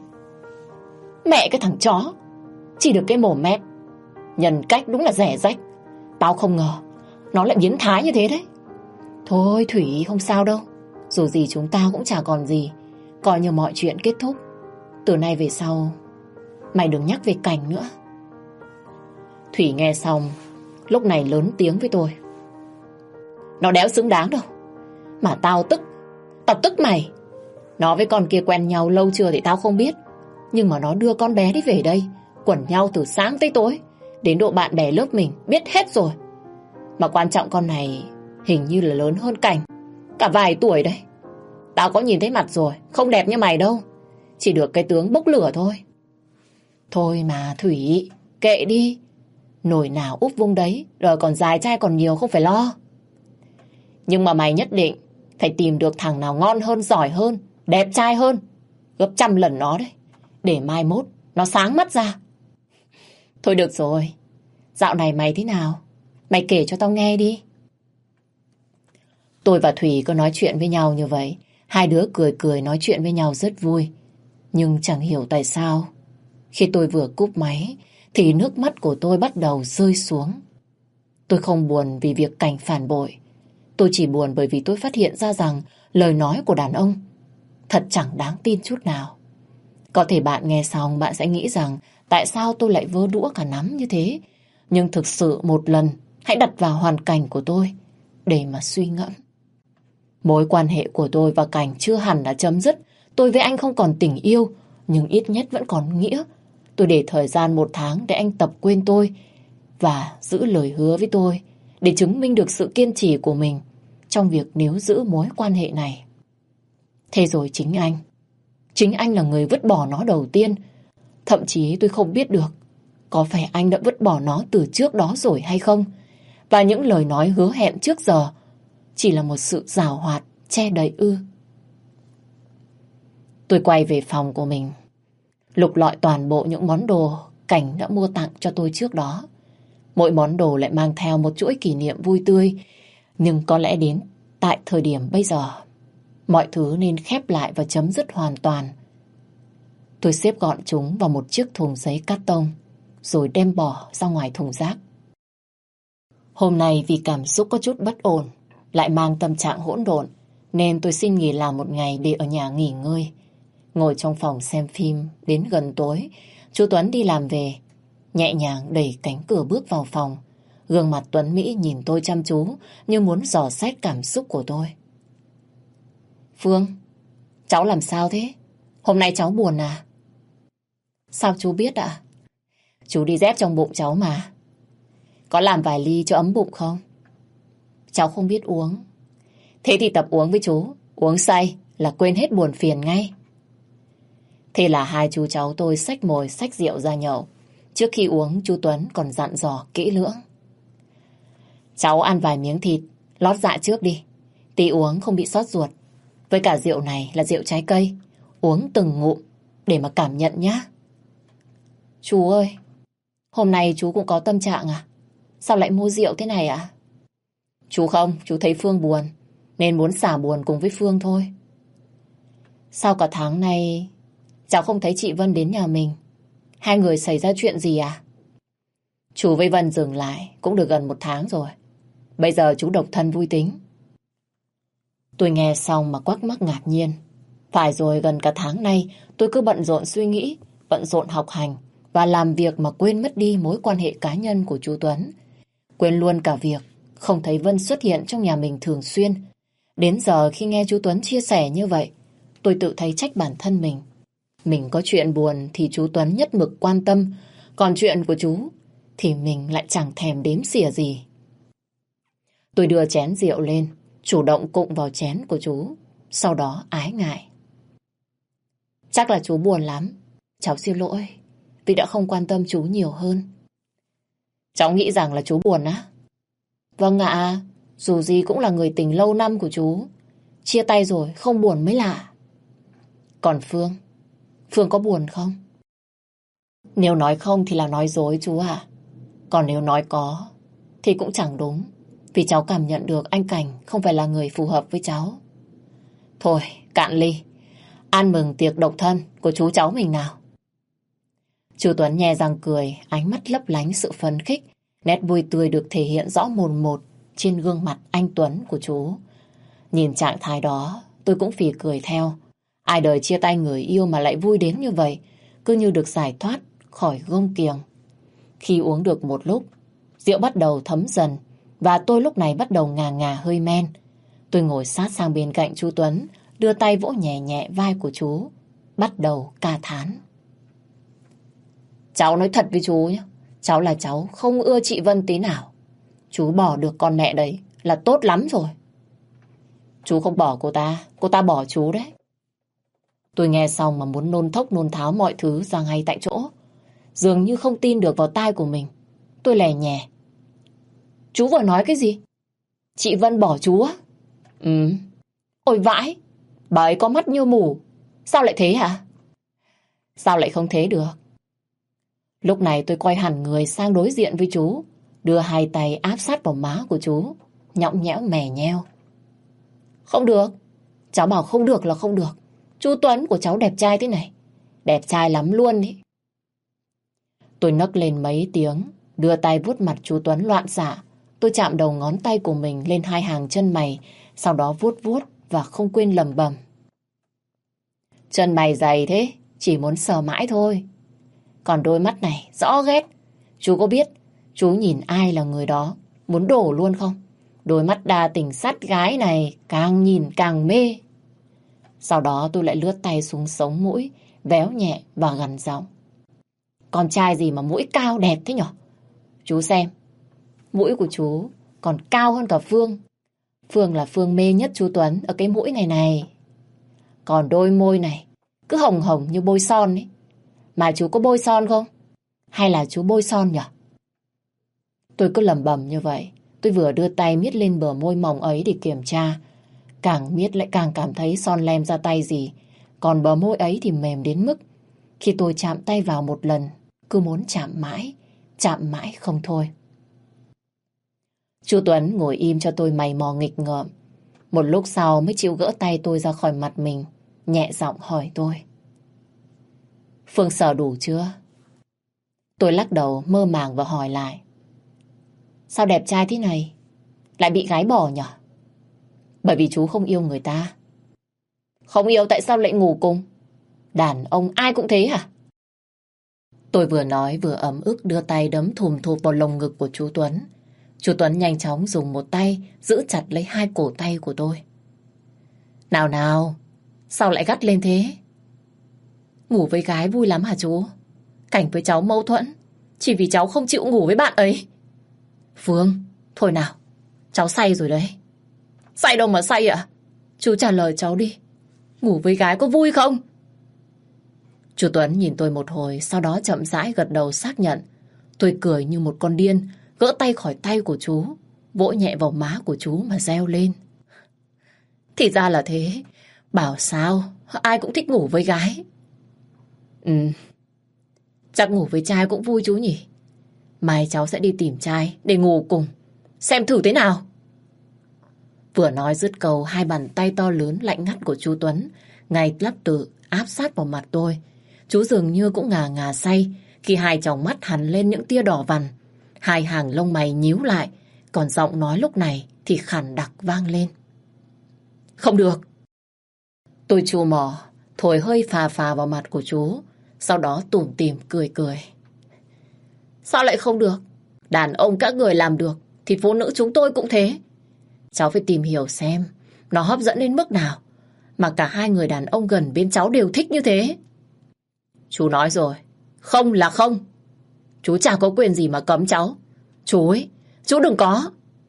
Mẹ cái thằng chó, chỉ được cái mồm mép, nhân cách đúng là rẻ rách. Tao không ngờ nó lại biến thái như thế đấy. Thôi Thủy, không sao đâu. Dù gì chúng ta cũng chả còn gì. Coi như mọi chuyện kết thúc. Từ nay về sau mày đừng nhắc về Cảnh nữa. Thủy nghe xong lúc này lớn tiếng với tôi. Nó đéo xứng đáng đâu. Mà tao tức. Tao tức mày. Nó với con kia quen nhau lâu chưa thì tao không biết, nhưng mà nó đưa con bé đi về đây, quẩn nhau từ sáng tới tối, đến độ bạn bè lớp mình biết hết rồi. Mà quan trọng con này hình như là lớn hơn Cảnh cả vài tuổi đấy. Tao có nhìn thấy mặt rồi, không đẹp như mày đâu. Chỉ được cái tướng bốc lửa thôi. Thôi mà Thủy, kệ đi. Nồi nào úp vung đấy, rồi còn dài trai còn nhiều không phải lo. Nhưng mà mày nhất định phải tìm được thằng nào ngon hơn, giỏi hơn, đẹp trai hơn, gấp trăm lần nó đấy, để mai mốt nó sáng mắt ra. Thôi được rồi, dạo này mày thế nào? Mày kể cho tao nghe đi. Tôi và Thủy có nói chuyện với nhau như vậy. Hai đứa cười cười nói chuyện với nhau rất vui. Nhưng chẳng hiểu tại sao, khi tôi vừa cúp máy thì nước mắt của tôi bắt đầu rơi xuống. Tôi không buồn vì việc Cảnh phản bội. Tôi chỉ buồn bởi vì tôi phát hiện ra rằng lời nói của đàn ông thật chẳng đáng tin chút nào. Có thể bạn nghe xong bạn sẽ nghĩ rằng tại sao tôi lại vơ đũa cả nắm như thế. Nhưng thực sự một lần hãy đặt vào hoàn cảnh của tôi để mà suy ngẫm. Mối quan hệ của tôi và Cảnh chưa hẳn đã chấm dứt Tôi với anh không còn tình yêu, nhưng ít nhất vẫn còn nghĩa. Tôi để thời gian một tháng để anh tập quên tôi và giữ lời hứa với tôi để chứng minh được sự kiên trì của mình trong việc níu giữ mối quan hệ này. Thế rồi chính anh, chính anh là người vứt bỏ nó đầu tiên. Thậm chí tôi không biết được có phải anh đã vứt bỏ nó từ trước đó rồi hay không. Và những lời nói hứa hẹn trước giờ chỉ là một sự giảo hoạt che đậy ư. Tôi quay về phòng của mình, lục lọi toàn bộ những món đồ Cảnh đã mua tặng cho tôi trước đó. Mỗi món đồ lại mang theo một chuỗi kỷ niệm vui tươi. Nhưng có lẽ đến tại thời điểm bây giờ, mọi thứ nên khép lại và chấm dứt hoàn toàn. Tôi xếp gọn chúng vào một chiếc thùng giấy cát tông, rồi đem bỏ ra ngoài thùng rác. Hôm nay vì cảm xúc có chút bất ổn, lại mang tâm trạng hỗn độn, nên tôi xin nghỉ làm một ngày để ở nhà nghỉ ngơi. Ngồi trong phòng xem phim đến gần tối, chú Tuấn đi làm về, nhẹ nhàng đẩy cánh cửa bước vào phòng. Gương mặt Tuấn Mỹ nhìn tôi chăm chú như muốn dò xét cảm xúc của tôi. Phương, cháu làm sao thế? Hôm nay cháu buồn à? Sao chú biết ạ? Chú đi dép trong bụng cháu mà. Có làm vài ly cho ấm bụng không? Cháu không biết uống. Thế thì tập uống với chú. Uống say là quên hết buồn phiền ngay. Thế là hai chú cháu tôi xách mồi xách rượu ra nhậu. Trước khi uống, chú Tuấn còn dặn dò kỹ lưỡng. Cháu ăn vài miếng thịt, lót dạ trước đi. Tí uống không bị xót ruột. Với cả rượu này là rượu trái cây. Uống từng ngụm để mà cảm nhận nhá. Chú ơi, hôm nay chú cũng có tâm trạng à? Sao lại mua rượu thế này ạ? Chú không, chú thấy Phương buồn, nên muốn xả buồn cùng với Phương thôi. Sao cả tháng nay cháu không thấy chị Vân đến nhà mình? Hai người xảy ra chuyện gì à? Chú với Vân dừng lại cũng được gần một tháng rồi. Bây giờ chú độc thân vui tính. Tôi nghe xong mà quắc mắc ngạc nhiên. Phải rồi, gần cả tháng nay tôi cứ bận rộn suy nghĩ, bận rộn học hành và làm việc mà quên mất đi mối quan hệ cá nhân của chú Tuấn. Quên luôn cả việc không thấy Vân xuất hiện trong nhà mình thường xuyên. Đến giờ khi nghe chú Tuấn chia sẻ như vậy, tôi tự thấy trách bản thân mình. Mình có chuyện buồn thì chú Tuấn nhất mực quan tâm, còn chuyện của chú thì mình lại chẳng thèm đếm xỉa gì. Tôi đưa chén rượu lên, chủ động cụng vào chén của chú, sau đó ái ngại. Chắc là chú buồn lắm. Cháu xin lỗi vì đã không quan tâm chú nhiều hơn. Cháu nghĩ rằng là chú buồn á? Vâng ạ, dù gì cũng là người tình lâu năm của chú. Chia tay rồi không buồn mới lạ. Còn Phương, Phương có buồn không? Nếu nói không thì là nói dối chú ạ. Còn nếu nói có thì cũng chẳng đúng. Vì cháu cảm nhận được anh Cảnh không phải là người phù hợp với cháu. Thôi, cạn ly. Ăn mừng tiệc độc thân của chú cháu mình nào. Chú Tuấn nhe răng cười, ánh mắt lấp lánh sự phấn khích. Nét vui tươi được thể hiện rõ mồn một trên gương mặt anh Tuấn của chú. Nhìn trạng thái đó, tôi cũng phì cười theo. Ai đời chia tay người yêu mà lại vui đến như vậy, cứ như được giải thoát khỏi gông kiềng. Khi uống được một lúc, rượu bắt đầu thấm dần, và tôi lúc này bắt đầu ngà ngà hơi men. Tôi ngồi sát sang bên cạnh chú Tuấn, đưa tay vỗ nhẹ nhẹ vai của chú, bắt đầu ca thán. Cháu nói thật với chú nhé, cháu là cháu không ưa chị Vân tí nào. Chú bỏ được con mẹ đấy là tốt lắm rồi. Chú không bỏ cô ta, cô ta bỏ chú đấy. Tôi nghe xong mà muốn nôn thốc nôn tháo mọi thứ ra ngay tại chỗ. Dường như không tin được vào tai của mình. Tôi lè nhè. Chú vừa nói cái gì? Chị Vân bỏ chú á? Ừ. Ôi vãi, bà ấy có mắt như mù. Sao lại thế hả? Sao lại không thế được? Lúc này tôi quay hẳn người sang đối diện với chú, đưa hai tay áp sát vào má của chú, nhõng nhẽo mè nheo. Không được. Cháu bảo không được là không được. Chú Tuấn của cháu đẹp trai thế này. Đẹp trai lắm luôn ý. Tôi nấc lên mấy tiếng, đưa tay vuốt mặt chú Tuấn loạn xạ. Tôi chạm đầu ngón tay của mình lên hai hàng chân mày, sau đó vuốt vuốt và không quên lẩm bẩm. Chân mày dày thế, chỉ muốn sờ mãi thôi. Còn đôi mắt này, rõ ghét. Chú có biết chú nhìn ai là người đó muốn đổ luôn không? Đôi mắt đa tình sắt gái này càng nhìn càng mê. Sau đó tôi lại lướt tay xuống sống mũi, véo nhẹ và gằn giọng. Con trai gì mà mũi cao đẹp thế nhở? Chú xem, mũi của chú còn cao hơn cả Phương. Phương là Phương mê nhất chú Tuấn ở cái mũi này này. Còn đôi môi này cứ hồng hồng như bôi son ấy. Mà chú có bôi son không? Hay là chú bôi son nhở? Tôi cứ lẩm bẩm như vậy. Tôi vừa đưa tay miết lên bờ môi mỏng ấy để kiểm tra. Càng miết lại càng cảm thấy son lem ra tay gì. Còn bờ môi ấy thì mềm đến mức khi tôi chạm tay vào một lần, cứ muốn chạm mãi, chạm mãi không thôi. Chú Tuấn ngồi im cho tôi mày mò nghịch ngợm. Một lúc sau mới chịu gỡ tay tôi ra khỏi mặt mình, nhẹ giọng hỏi tôi. Phương sờ đủ chưa? Tôi lắc đầu mơ màng và hỏi lại. Sao đẹp trai thế này lại bị gái bỏ nhở? Bởi vì chú không yêu người ta. Không yêu tại sao lại ngủ cùng? Đàn ông ai cũng thế hả? Tôi vừa nói vừa ấm ức đưa tay đấm thùm thụp vào lồng ngực của chú Tuấn. Chú Tuấn nhanh chóng dùng một tay giữ chặt lấy hai cổ tay của tôi. Nào nào, sao lại gắt lên thế? Ngủ với gái vui lắm hả chú? Cảnh với cháu mâu thuẫn chỉ vì cháu không chịu ngủ với bạn ấy. Phương, thôi nào, cháu say rồi đấy. Say đâu mà say ạ? Chú trả lời cháu đi. Ngủ với gái có vui không? Chú Tuấn nhìn tôi một hồi, sau đó chậm rãi gật đầu xác nhận. Tôi cười như một con điên, gỡ tay khỏi tay của chú, vỗ nhẹ vào má của chú mà reo lên. Thì ra là thế. Bảo sao, ai cũng thích ngủ với gái. Ừ, chắc ngủ với trai cũng vui chú nhỉ. Mai cháu sẽ đi tìm trai để ngủ cùng, xem thử thế nào. Vừa nói dứt câu, hai bàn tay to lớn lạnh ngắt của chú Tuấn ngay lắp tự áp sát vào mặt tôi. Chú dường như cũng ngà ngà say khi hai tròng mắt hằn lên những tia đỏ vằn. Hai hàng lông mày nhíu lại, còn giọng nói lúc này thì khàn đặc vang lên. Không được. Tôi chù mỏ, thổi hơi phà phà vào mặt của chú, sau đó tủm tỉm cười cười. Sao lại không được? Đàn ông các người làm được thì phụ nữ chúng tôi cũng thế. Cháu phải tìm hiểu xem nó hấp dẫn đến mức nào mà cả hai người đàn ông gần bên cháu đều thích như thế. Chú nói rồi, không là không. Chú chả có quyền gì mà cấm cháu. Chú ấy, chú đừng có.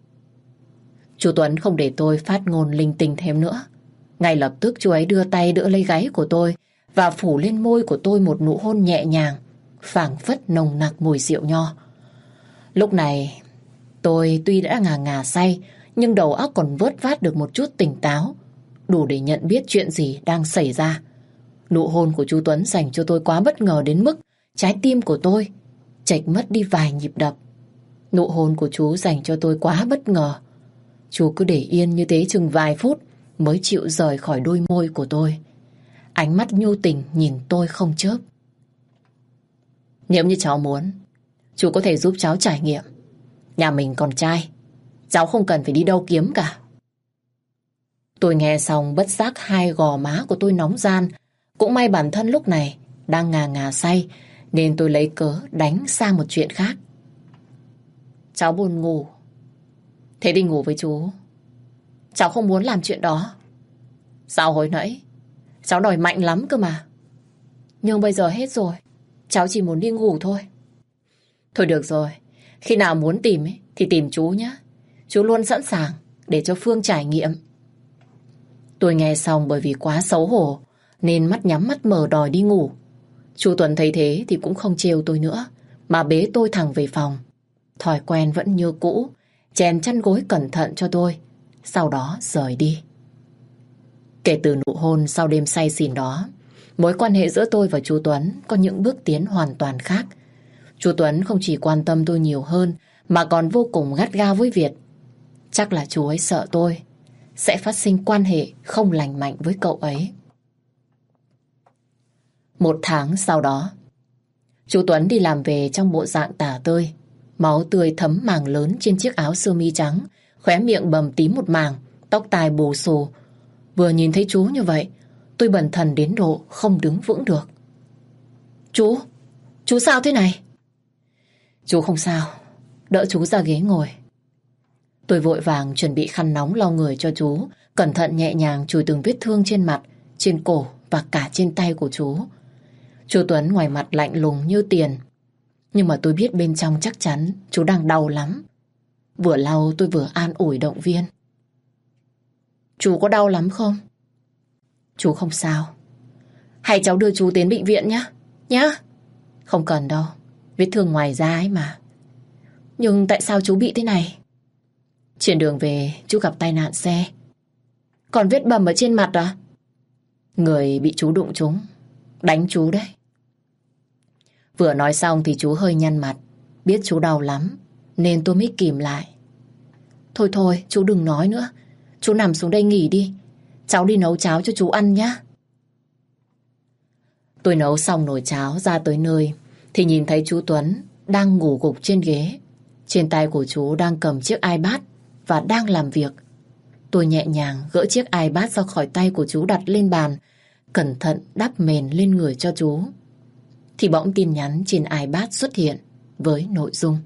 Chú Tuấn không để tôi phát ngôn linh tinh thêm nữa. Ngay lập tức chú ấy đưa tay đỡ lấy gáy của tôi và phủ lên môi của tôi một nụ hôn nhẹ nhàng, phảng phất nồng nặc mùi rượu nho. Lúc này tôi tuy đã ngà ngà say, nhưng đầu óc còn vớt vát được một chút tỉnh táo, đủ để nhận biết chuyện gì đang xảy ra. Nụ hôn của chú Tuấn dành cho tôi quá bất ngờ đến mức trái tim của tôi chệch mất đi vài nhịp đập. Nụ hôn của chú dành cho tôi quá bất ngờ. Chú cứ để yên như thế chừng vài phút mới chịu rời khỏi đôi môi của tôi. Ánh mắt nhu tình nhìn tôi không chớp. Nếu như cháu muốn, chú có thể giúp cháu trải nghiệm. Nhà mình còn trai, cháu không cần phải đi đâu kiếm cả. Tôi nghe xong bất giác hai gò má của tôi nóng ran. Cũng may bản thân lúc này đang ngà ngà say, nên tôi lấy cớ đánh sang một chuyện khác. Cháu buồn ngủ. Thế đi ngủ với chú. Cháu không muốn làm chuyện đó. Sao hồi nãy cháu đòi mạnh lắm cơ mà. Nhưng bây giờ hết rồi, cháu chỉ muốn đi ngủ thôi. Thôi được rồi, khi nào muốn tìm ấy, thì tìm chú nhé. Chú luôn sẵn sàng để cho Phương trải nghiệm. Tôi nghe xong bởi vì quá xấu hổ nên mắt nhắm mắt mở đòi đi ngủ. Chú Tuấn thấy thế thì cũng không trêu tôi nữa, mà bế tôi thẳng về phòng. Thói quen vẫn như cũ, chèn chăn gối cẩn thận cho tôi, sau đó rời đi. Kể từ nụ hôn sau đêm say xỉn đó, mối quan hệ giữa tôi và chú Tuấn có những bước tiến hoàn toàn khác. Chú Tuấn không chỉ quan tâm tôi nhiều hơn mà còn vô cùng gắt gao với Việt. Chắc là chú ấy sợ tôi sẽ phát sinh quan hệ không lành mạnh với cậu ấy. Một tháng sau đó, chú Tuấn đi làm về trong bộ dạng tả tơi, máu tươi thấm mảng lớn trên chiếc áo sơ mi trắng, khóe miệng bầm tím một mảng, tóc tai bù xù. Vừa nhìn thấy chú như vậy, tôi bần thần đến độ không đứng vững được. Chú, chú sao thế này? Chú không sao, đỡ chú ra ghế ngồi. Tôi vội vàng chuẩn bị khăn nóng lau người cho chú, cẩn thận nhẹ nhàng chùi từng vết thương trên mặt, trên cổ và cả trên tay của chú. Chú Tuấn ngoài mặt lạnh lùng như tiền, nhưng mà tôi biết bên trong chắc chắn chú đang đau lắm. Vừa lau tôi vừa an ủi động viên. Chú có đau lắm không? Chú không sao. Hay cháu đưa chú đến bệnh viện nhé. Nhá. Không cần đâu. Vết thương ngoài da ấy mà. Nhưng tại sao chú bị thế này? Trên đường về chú gặp tai nạn xe. Còn vết bầm ở trên mặt à? Người bị chú đụng trúng đánh chú đấy. Vừa nói xong thì chú hơi nhăn mặt. Biết chú đau lắm nên tôi mới kìm lại. Thôi thôi chú đừng nói nữa. Chú nằm xuống đây nghỉ đi. Cháu đi nấu cháo cho chú ăn nhé. Tôi nấu xong nồi cháo ra tới nơi thì nhìn thấy chú Tuấn đang ngủ gục trên ghế. Trên tay của chú đang cầm chiếc iPad và đang làm việc. Tôi nhẹ nhàng gỡ chiếc iPad ra khỏi tay của chú đặt lên bàn, cẩn thận đắp mền lên người cho chú. Thì bỗng tin nhắn trên iPad xuất hiện với nội dung: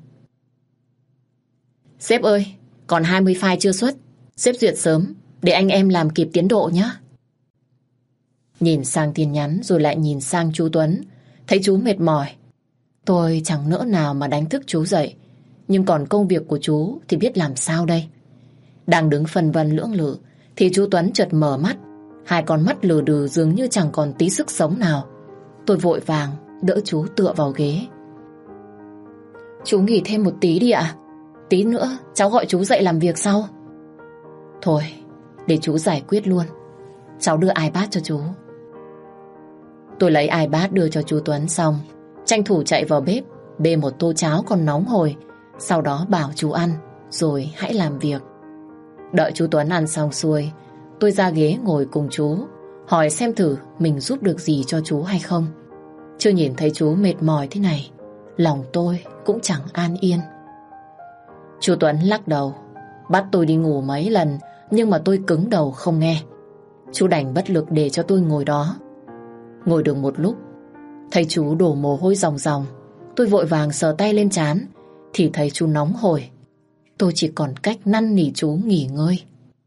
Sếp ơi, còn hai mươi file chưa xuất. Sếp duyệt sớm để anh em làm kịp tiến độ nhé. Nhìn sang tin nhắn rồi lại nhìn sang chú Tuấn, thấy chú mệt mỏi. Tôi chẳng nỡ nào mà đánh thức chú dậy, nhưng còn công việc của chú thì biết làm sao đây. Đang đứng phân vân lưỡng lự thì chú Tuấn chợt mở mắt. Hai con mắt lừ đừ dường như chẳng còn tí sức sống nào. Tôi vội vàng đỡ chú tựa vào ghế. Chú nghỉ thêm một tí đi ạ. Tí nữa cháu gọi chú dậy làm việc sau. Thôi, để chú giải quyết luôn. Cháu đưa iPad cho chú. Tôi lấy iPad đưa cho chú Tuấn xong, tranh thủ chạy vào bếp bê một tô cháo còn nóng hổi. Sau đó bảo chú ăn rồi hãy làm việc. Đợi chú Tuấn ăn xong xuôi, tôi ra ghế ngồi cùng chú, hỏi xem thử mình giúp được gì cho chú hay không. Chưa nhìn thấy chú mệt mỏi thế này, lòng tôi cũng chẳng an yên. Chú Tuấn lắc đầu, bắt tôi đi ngủ mấy lần, nhưng mà tôi cứng đầu không nghe. Chú đành bất lực để cho tôi ngồi đó. Ngồi được một lúc, thấy chú đổ mồ hôi ròng ròng. Tôi vội vàng sờ tay lên trán, thì thấy chú nóng hổi. Tôi chỉ còn cách năn nỉ chú nghỉ ngơi.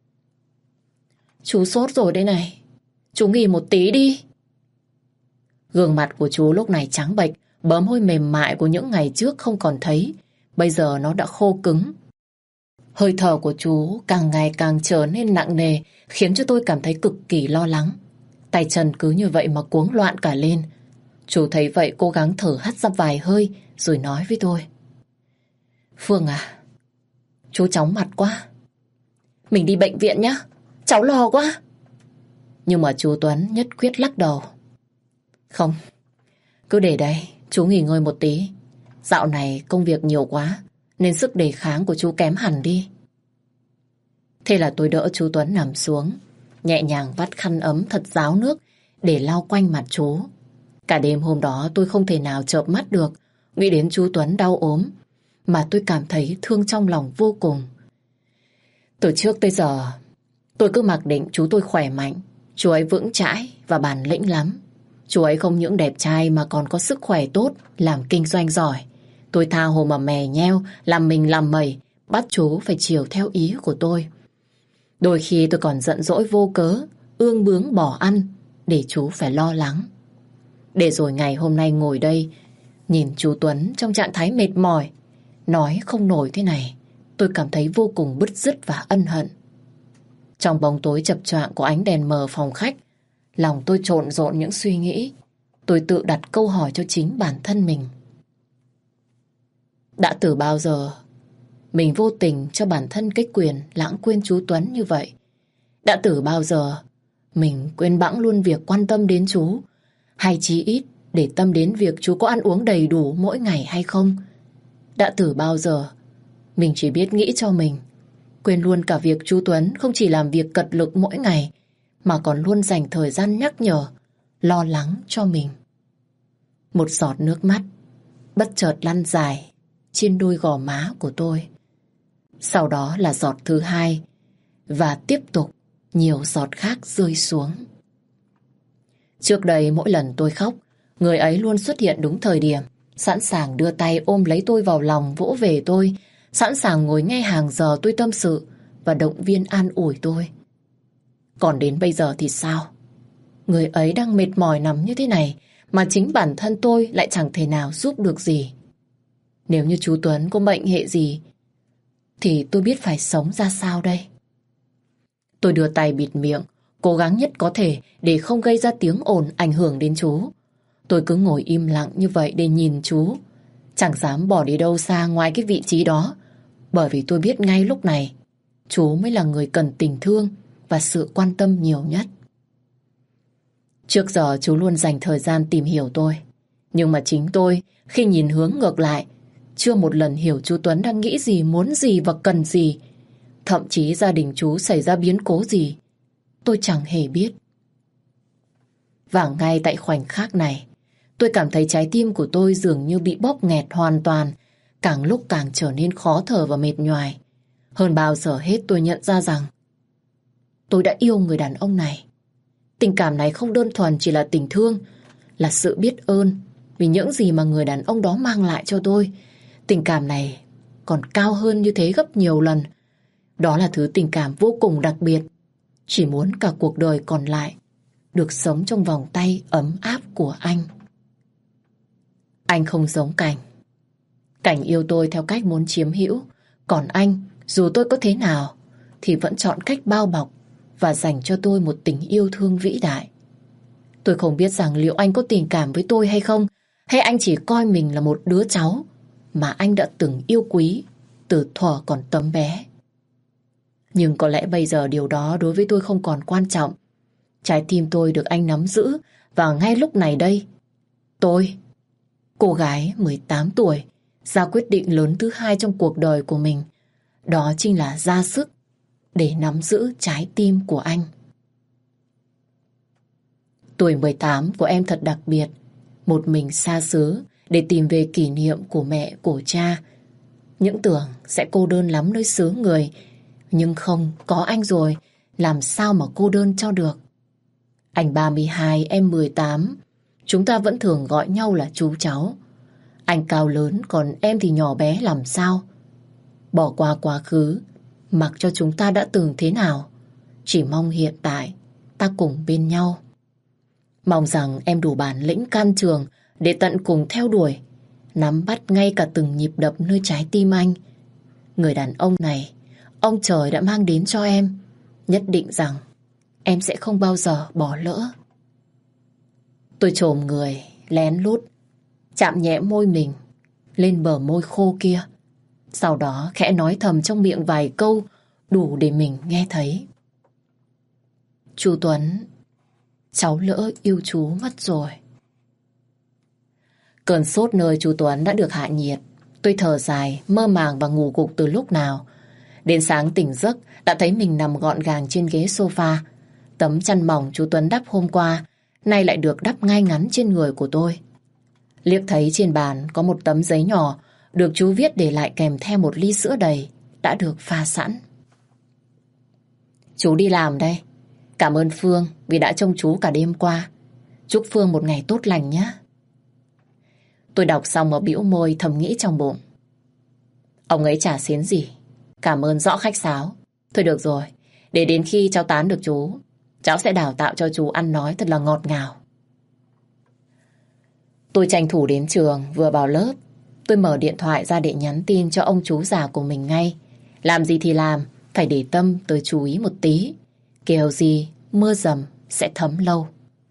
Chú sốt rồi đây này, chú nghỉ một tí đi. Gương mặt của chú lúc này trắng bệch, bớm hôi mềm mại của những ngày trước không còn thấy. Bây giờ nó đã khô cứng. Hơi thở của chú càng ngày càng trở nên nặng nề, khiến cho tôi cảm thấy cực kỳ lo lắng. Tay chân cứ như vậy mà cuống loạn cả lên. Chú thấy vậy cố gắng thở hắt ra vài hơi rồi nói với tôi: Phương à, chú chóng mặt quá. Mình đi bệnh viện nhé, cháu lo quá. Nhưng mà chú Tuấn nhất quyết lắc đầu. Không, cứ để đây, chú nghỉ ngơi một tí. Dạo này công việc nhiều quá nên sức đề kháng của chú kém hẳn đi. Thế là tôi đỡ chú Tuấn nằm xuống, nhẹ nhàng vắt khăn ấm thật ráo nước để lau quanh mặt chú. Cả đêm hôm đó tôi không thể nào chợp mắt được, nghĩ đến chú Tuấn đau ốm mà tôi cảm thấy thương trong lòng vô cùng. Từ trước tới giờ tôi cứ mặc định chú tôi khỏe mạnh, chú ấy vững chãi và bản lĩnh lắm. Chú ấy không những đẹp trai mà còn có sức khỏe tốt, làm kinh doanh giỏi. Tôi tha hồ mà mè nheo, làm mình làm mẩy, bắt chú phải chiều theo ý của tôi. Đôi khi tôi còn giận dỗi vô cớ, ương bướng bỏ ăn để chú phải lo lắng. Để rồi ngày hôm nay ngồi đây, nhìn chú Tuấn trong trạng thái mệt mỏi, nói không nổi thế này, tôi cảm thấy vô cùng bứt rứt và ân hận. Trong bóng tối chập choạng của ánh đèn mờ phòng khách, lòng tôi trộn rộn những suy nghĩ. Tôi tự đặt câu hỏi cho chính bản thân mình. Đã từ bao giờ mình vô tình cho bản thân cái quyền lãng quên chú Tuấn như vậy? Đã từ bao giờ mình quên bẵng luôn việc quan tâm đến chú, hay chí ít để tâm đến việc chú có ăn uống đầy đủ mỗi ngày hay không? Đã từ bao giờ mình chỉ biết nghĩ cho mình, quên luôn cả việc chú Tuấn không chỉ làm việc cật lực mỗi ngày mà còn luôn dành thời gian nhắc nhở, lo lắng cho mình. Một giọt nước mắt bất chợt lăn dài trên đôi gò má của tôi. Sau đó là giọt thứ hai, và tiếp tục nhiều giọt khác rơi xuống. Trước đây mỗi lần tôi khóc, người ấy luôn xuất hiện đúng thời điểm, sẵn sàng đưa tay ôm lấy tôi vào lòng vỗ về tôi, sẵn sàng ngồi nghe hàng giờ tôi tâm sự và động viên an ủi tôi. Còn đến bây giờ thì sao? Người ấy đang mệt mỏi nằm như thế này, mà chính bản thân tôi lại chẳng thể nào giúp được gì. Nếu như chú Tuấn có bệnh hệ gì, thì tôi biết phải sống ra sao đây? Tôi đưa tay bịt miệng, cố gắng nhất có thể để không gây ra tiếng ồn ảnh hưởng đến chú. Tôi cứ ngồi im lặng như vậy để nhìn chú, chẳng dám bỏ đi đâu xa ngoài cái vị trí đó, bởi vì tôi biết ngay lúc này chú mới là người cần tình thương và sự quan tâm nhiều nhất. Trước giờ chú luôn dành thời gian tìm hiểu tôi, nhưng mà chính tôi khi nhìn hướng ngược lại chưa một lần hiểu chú Tuấn đang nghĩ gì, muốn gì và cần gì. Thậm chí gia đình chú xảy ra biến cố gì, tôi chẳng hề biết. Và ngay tại khoảnh khắc này, tôi cảm thấy trái tim của tôi dường như bị bóp nghẹt hoàn toàn, càng lúc càng trở nên khó thở và mệt nhoài. Hơn bao giờ hết tôi nhận ra rằng tôi đã yêu người đàn ông này. Tình cảm này không đơn thuần chỉ là tình thương, là sự biết ơn vì những gì mà người đàn ông đó mang lại cho tôi. Tình cảm này còn cao hơn như thế gấp nhiều lần. Đó là thứ tình cảm vô cùng đặc biệt. Chỉ muốn cả cuộc đời còn lại được sống trong vòng tay ấm áp của anh. Anh không giống Cảnh. Cảnh yêu tôi theo cách muốn chiếm hữu. Còn anh, dù tôi có thế nào, thì vẫn chọn cách bao bọc và dành cho tôi một tình yêu thương vĩ đại. Tôi không biết rằng liệu anh có tình cảm với tôi hay không, hay anh chỉ coi mình là một đứa cháu mà anh đã từng yêu quý từ thuở còn tấm bé. Nhưng có lẽ bây giờ điều đó đối với tôi không còn quan trọng. Trái tim tôi được anh nắm giữ, và ngay lúc này đây, tôi, cô gái mười tám tuổi, ra quyết định lớn thứ hai trong cuộc đời của mình. Đó chính là ra sức để nắm giữ trái tim của anh. Tuổi mười tám của em thật đặc biệt. Một mình xa xứ để tìm về kỷ niệm của mẹ, của cha. Những tưởng sẽ cô đơn lắm nơi xứ người, nhưng không, có anh rồi, làm sao mà cô đơn cho được. Anh ba mươi hai, em mười tám. Chúng ta vẫn thường gọi nhau là chú cháu. Anh cao lớn, còn em thì nhỏ bé làm sao. Bỏ qua quá khứ, mặc cho chúng ta đã từng thế nào, chỉ mong hiện tại ta cùng bên nhau. Mong rằng em đủ bản lĩnh can trường để tận cùng theo đuổi, nắm bắt ngay cả từng nhịp đập nơi trái tim anh. Người đàn ông này, ông trời đã mang đến cho em, nhất định rằng em sẽ không bao giờ bỏ lỡ. Tôi chồm người, lén lút, chạm nhẹ môi mình lên bờ môi khô kia. Sau đó khẽ nói thầm trong miệng vài câu đủ để mình nghe thấy. Chú Tuấn, cháu lỡ yêu chú mất rồi. Cơn sốt nơi chú Tuấn đã được hạ nhiệt. Tôi thở dài, mơ màng và ngủ gục từ lúc nào. Đến sáng tỉnh giấc đã thấy mình nằm gọn gàng trên ghế sofa. Tấm chăn mỏng chú Tuấn đắp hôm qua nay lại được đắp ngay ngắn trên người của tôi. Liếc thấy trên bàn có một tấm giấy nhỏ được chú viết để lại kèm theo một ly sữa đầy đã được pha sẵn. Chú đi làm đây. Cảm ơn Phương vì đã trông chú cả đêm qua. Chúc Phương một ngày tốt lành nhé. Tôi đọc xong mà bĩu môi thầm nghĩ trong bụng. Ông ấy chả xến gì. Cảm ơn rõ khách sáo. Thôi được rồi, để đến khi cháu tán được chú, cháu sẽ đào tạo cho chú ăn nói thật là ngọt ngào. Tôi tranh thủ đến trường, vừa vào lớp, tôi mở điện thoại ra để nhắn tin cho ông chú già của mình ngay. Làm gì thì làm, phải để tâm tới chú ý một tí. Kẻo gì mưa dầm sẽ thấm lâu.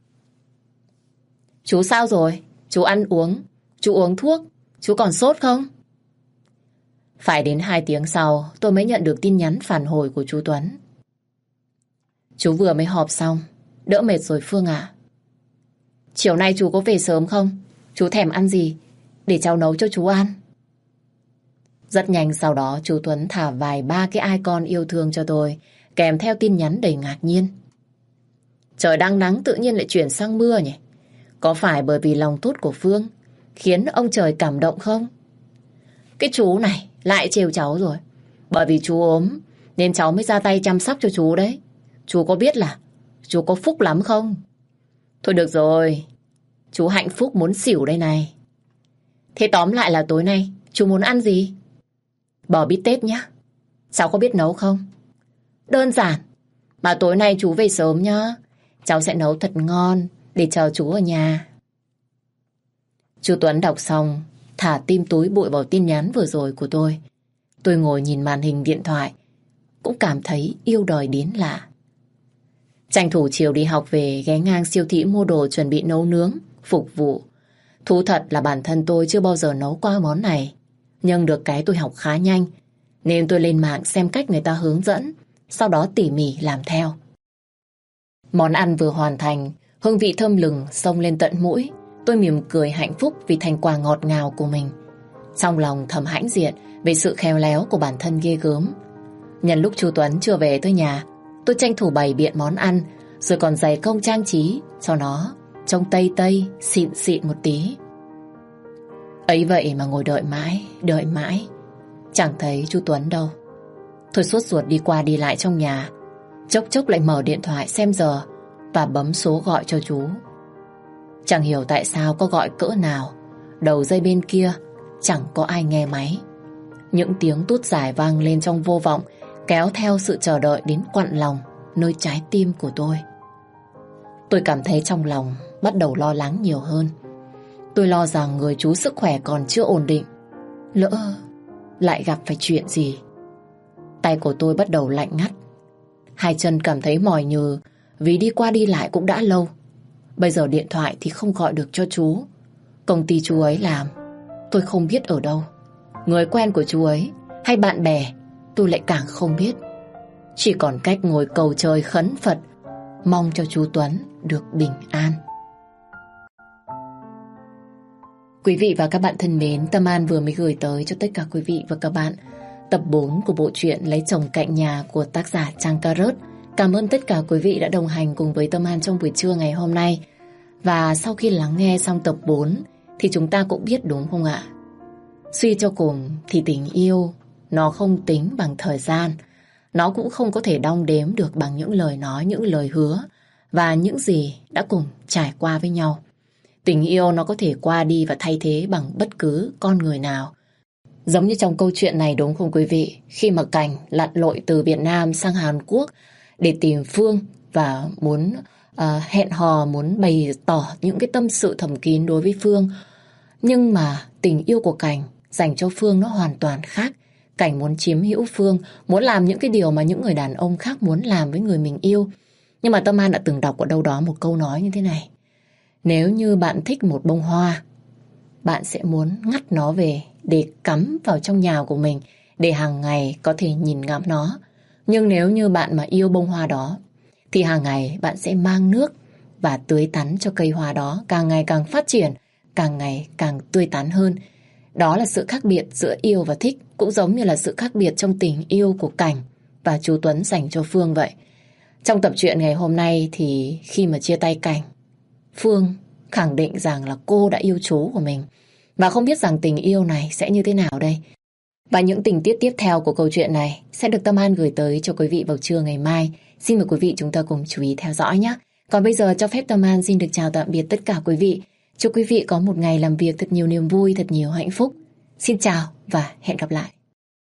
Chú sao rồi? Chú ăn uống, chú uống thuốc, chú còn sốt không? Phải đến hai tiếng sau tôi mới nhận được tin nhắn phản hồi của chú Tuấn. Chú vừa mới họp xong, đỡ mệt rồi Phương ạ. Chiều nay chú có về sớm không? Chú thèm ăn gì để cháu nấu cho chú ăn? Rất nhanh sau đó chú Tuấn thả vài ba cái icon yêu thương cho tôi, kèm theo tin nhắn đầy ngạc nhiên. Trời đang nắng tự nhiên lại chuyển sang mưa nhỉ? Có phải bởi vì lòng tốt của Phương khiến ông trời cảm động không? Cái chú này lại trêu cháu rồi. Bởi vì chú ốm nên cháu mới ra tay chăm sóc cho chú đấy. Chú có biết là chú có phúc lắm không? Thôi được rồi, chú hạnh phúc muốn xỉu đây này. Thế tóm lại là tối nay chú muốn ăn gì? Bò bít tết nhá. Cháu có biết nấu không? Đơn giản. Mà tối nay chú về sớm nhá. Cháu sẽ nấu thật ngon để chờ chú ở nhà. Chú Tuấn đọc xong, thả tim túi bụi vào tin nhắn vừa rồi của tôi. Tôi ngồi nhìn màn hình điện thoại, cũng cảm thấy yêu đời đến lạ. Tranh thủ chiều đi học về, ghé ngang siêu thị mua đồ chuẩn bị nấu nướng, phục vụ. Thú thật là bản thân tôi chưa bao giờ nấu qua món này. Nhưng được cái tôi học khá nhanh, nên tôi lên mạng xem cách người ta hướng dẫn, sau đó tỉ mỉ làm theo. Món ăn vừa hoàn thành, hương vị thơm lừng xông lên tận mũi. Tôi mỉm cười hạnh phúc vì thành quả ngọt ngào của mình. Trong lòng thầm hãnh diện về sự khéo léo của bản thân ghê gớm. Nhân lúc chú Tuấn chưa về tới nhà, tôi tranh thủ bày biện món ăn, rồi còn dày công trang trí cho nó trông tây tây, xịn xịn một tí. Ấy vậy mà ngồi đợi mãi, đợi mãi, chẳng thấy chú Tuấn đâu. Tôi sốt ruột đi qua đi lại trong nhà, chốc chốc lại mở điện thoại xem giờ và bấm số gọi cho chú. Chẳng hiểu tại sao có gọi cỡ nào, đầu dây bên kia chẳng có ai nghe máy. Những tiếng tút dài vang lên trong vô vọng, kéo theo sự chờ đợi đến quặn lòng nơi trái tim của tôi. Tôi cảm thấy trong lòng bắt đầu lo lắng nhiều hơn. Tôi lo rằng người chú sức khỏe còn chưa ổn định, lỡ lại gặp phải chuyện gì. Tay của tôi bắt đầu lạnh ngắt, hai chân cảm thấy mỏi nhừ vì đi qua đi lại cũng đã lâu. Bây giờ điện thoại thì không gọi được cho chú. Công ty chú ấy làm tôi không biết ở đâu. Người quen của chú ấy hay bạn bè tôi lại càng không biết. Chỉ còn cách ngồi cầu trời khấn Phật, mong cho chú Tuấn được bình an. Quý vị và các bạn thân mến, Tâm An vừa mới gửi tới cho tất cả quý vị và các bạn tập bốn của bộ truyện Lấy Chồng Cạnh Nhà của tác giả Trang Cà Rớt. Cảm ơn tất cả quý vị đã đồng hành cùng với Tâm An trong buổi trưa ngày hôm nay. Và sau khi lắng nghe xong tập bốn thì chúng ta cũng biết đúng không ạ? Suy cho cùng thì tình yêu nó không tính bằng thời gian, nó cũng không có thể đong đếm được bằng những lời nói, những lời hứa và những gì đã cùng trải qua với nhau. Tình yêu nó có thể qua đi và thay thế bằng bất cứ con người nào. Giống như trong câu chuyện này đúng không quý vị? Khi mà Cảnh lặn lội từ Việt Nam sang Hàn Quốc để tìm Phương và muốn uh, hẹn hò, muốn bày tỏ những cái tâm sự thầm kín đối với Phương. Nhưng mà tình yêu của Cảnh dành cho Phương nó hoàn toàn khác. Cảnh muốn chiếm hữu Phương, muốn làm những cái điều mà những người đàn ông khác muốn làm với người mình yêu. Nhưng mà Tâm An đã từng đọc ở đâu đó một câu nói như thế này: nếu như bạn thích một bông hoa, bạn sẽ muốn ngắt nó về để cắm vào trong nhà của mình, để hàng ngày có thể nhìn ngắm nó. Nhưng nếu như bạn mà yêu bông hoa đó, thì hàng ngày bạn sẽ mang nước và tưới tắn cho cây hoa đó càng ngày càng phát triển, càng ngày càng tươi tắn hơn. Đó là sự khác biệt giữa yêu và thích, cũng giống như là sự khác biệt trong tình yêu của Cảnh và chú Tuấn dành cho Phương vậy. Trong tập truyện ngày hôm nay thì khi mà chia tay Cảnh, Phương khẳng định rằng là cô đã yêu chú của mình và không biết rằng tình yêu này sẽ như thế nào đây. Và những tình tiết tiếp theo của câu chuyện này sẽ được Tâm An gửi tới cho quý vị vào trưa ngày mai. Xin mời quý vị chúng ta cùng chú ý theo dõi nhé. Còn bây giờ cho phép Tâm An xin được chào tạm biệt tất cả quý vị. Chúc quý vị có một ngày làm việc thật nhiều niềm vui, thật nhiều hạnh phúc. Xin chào và hẹn gặp lại.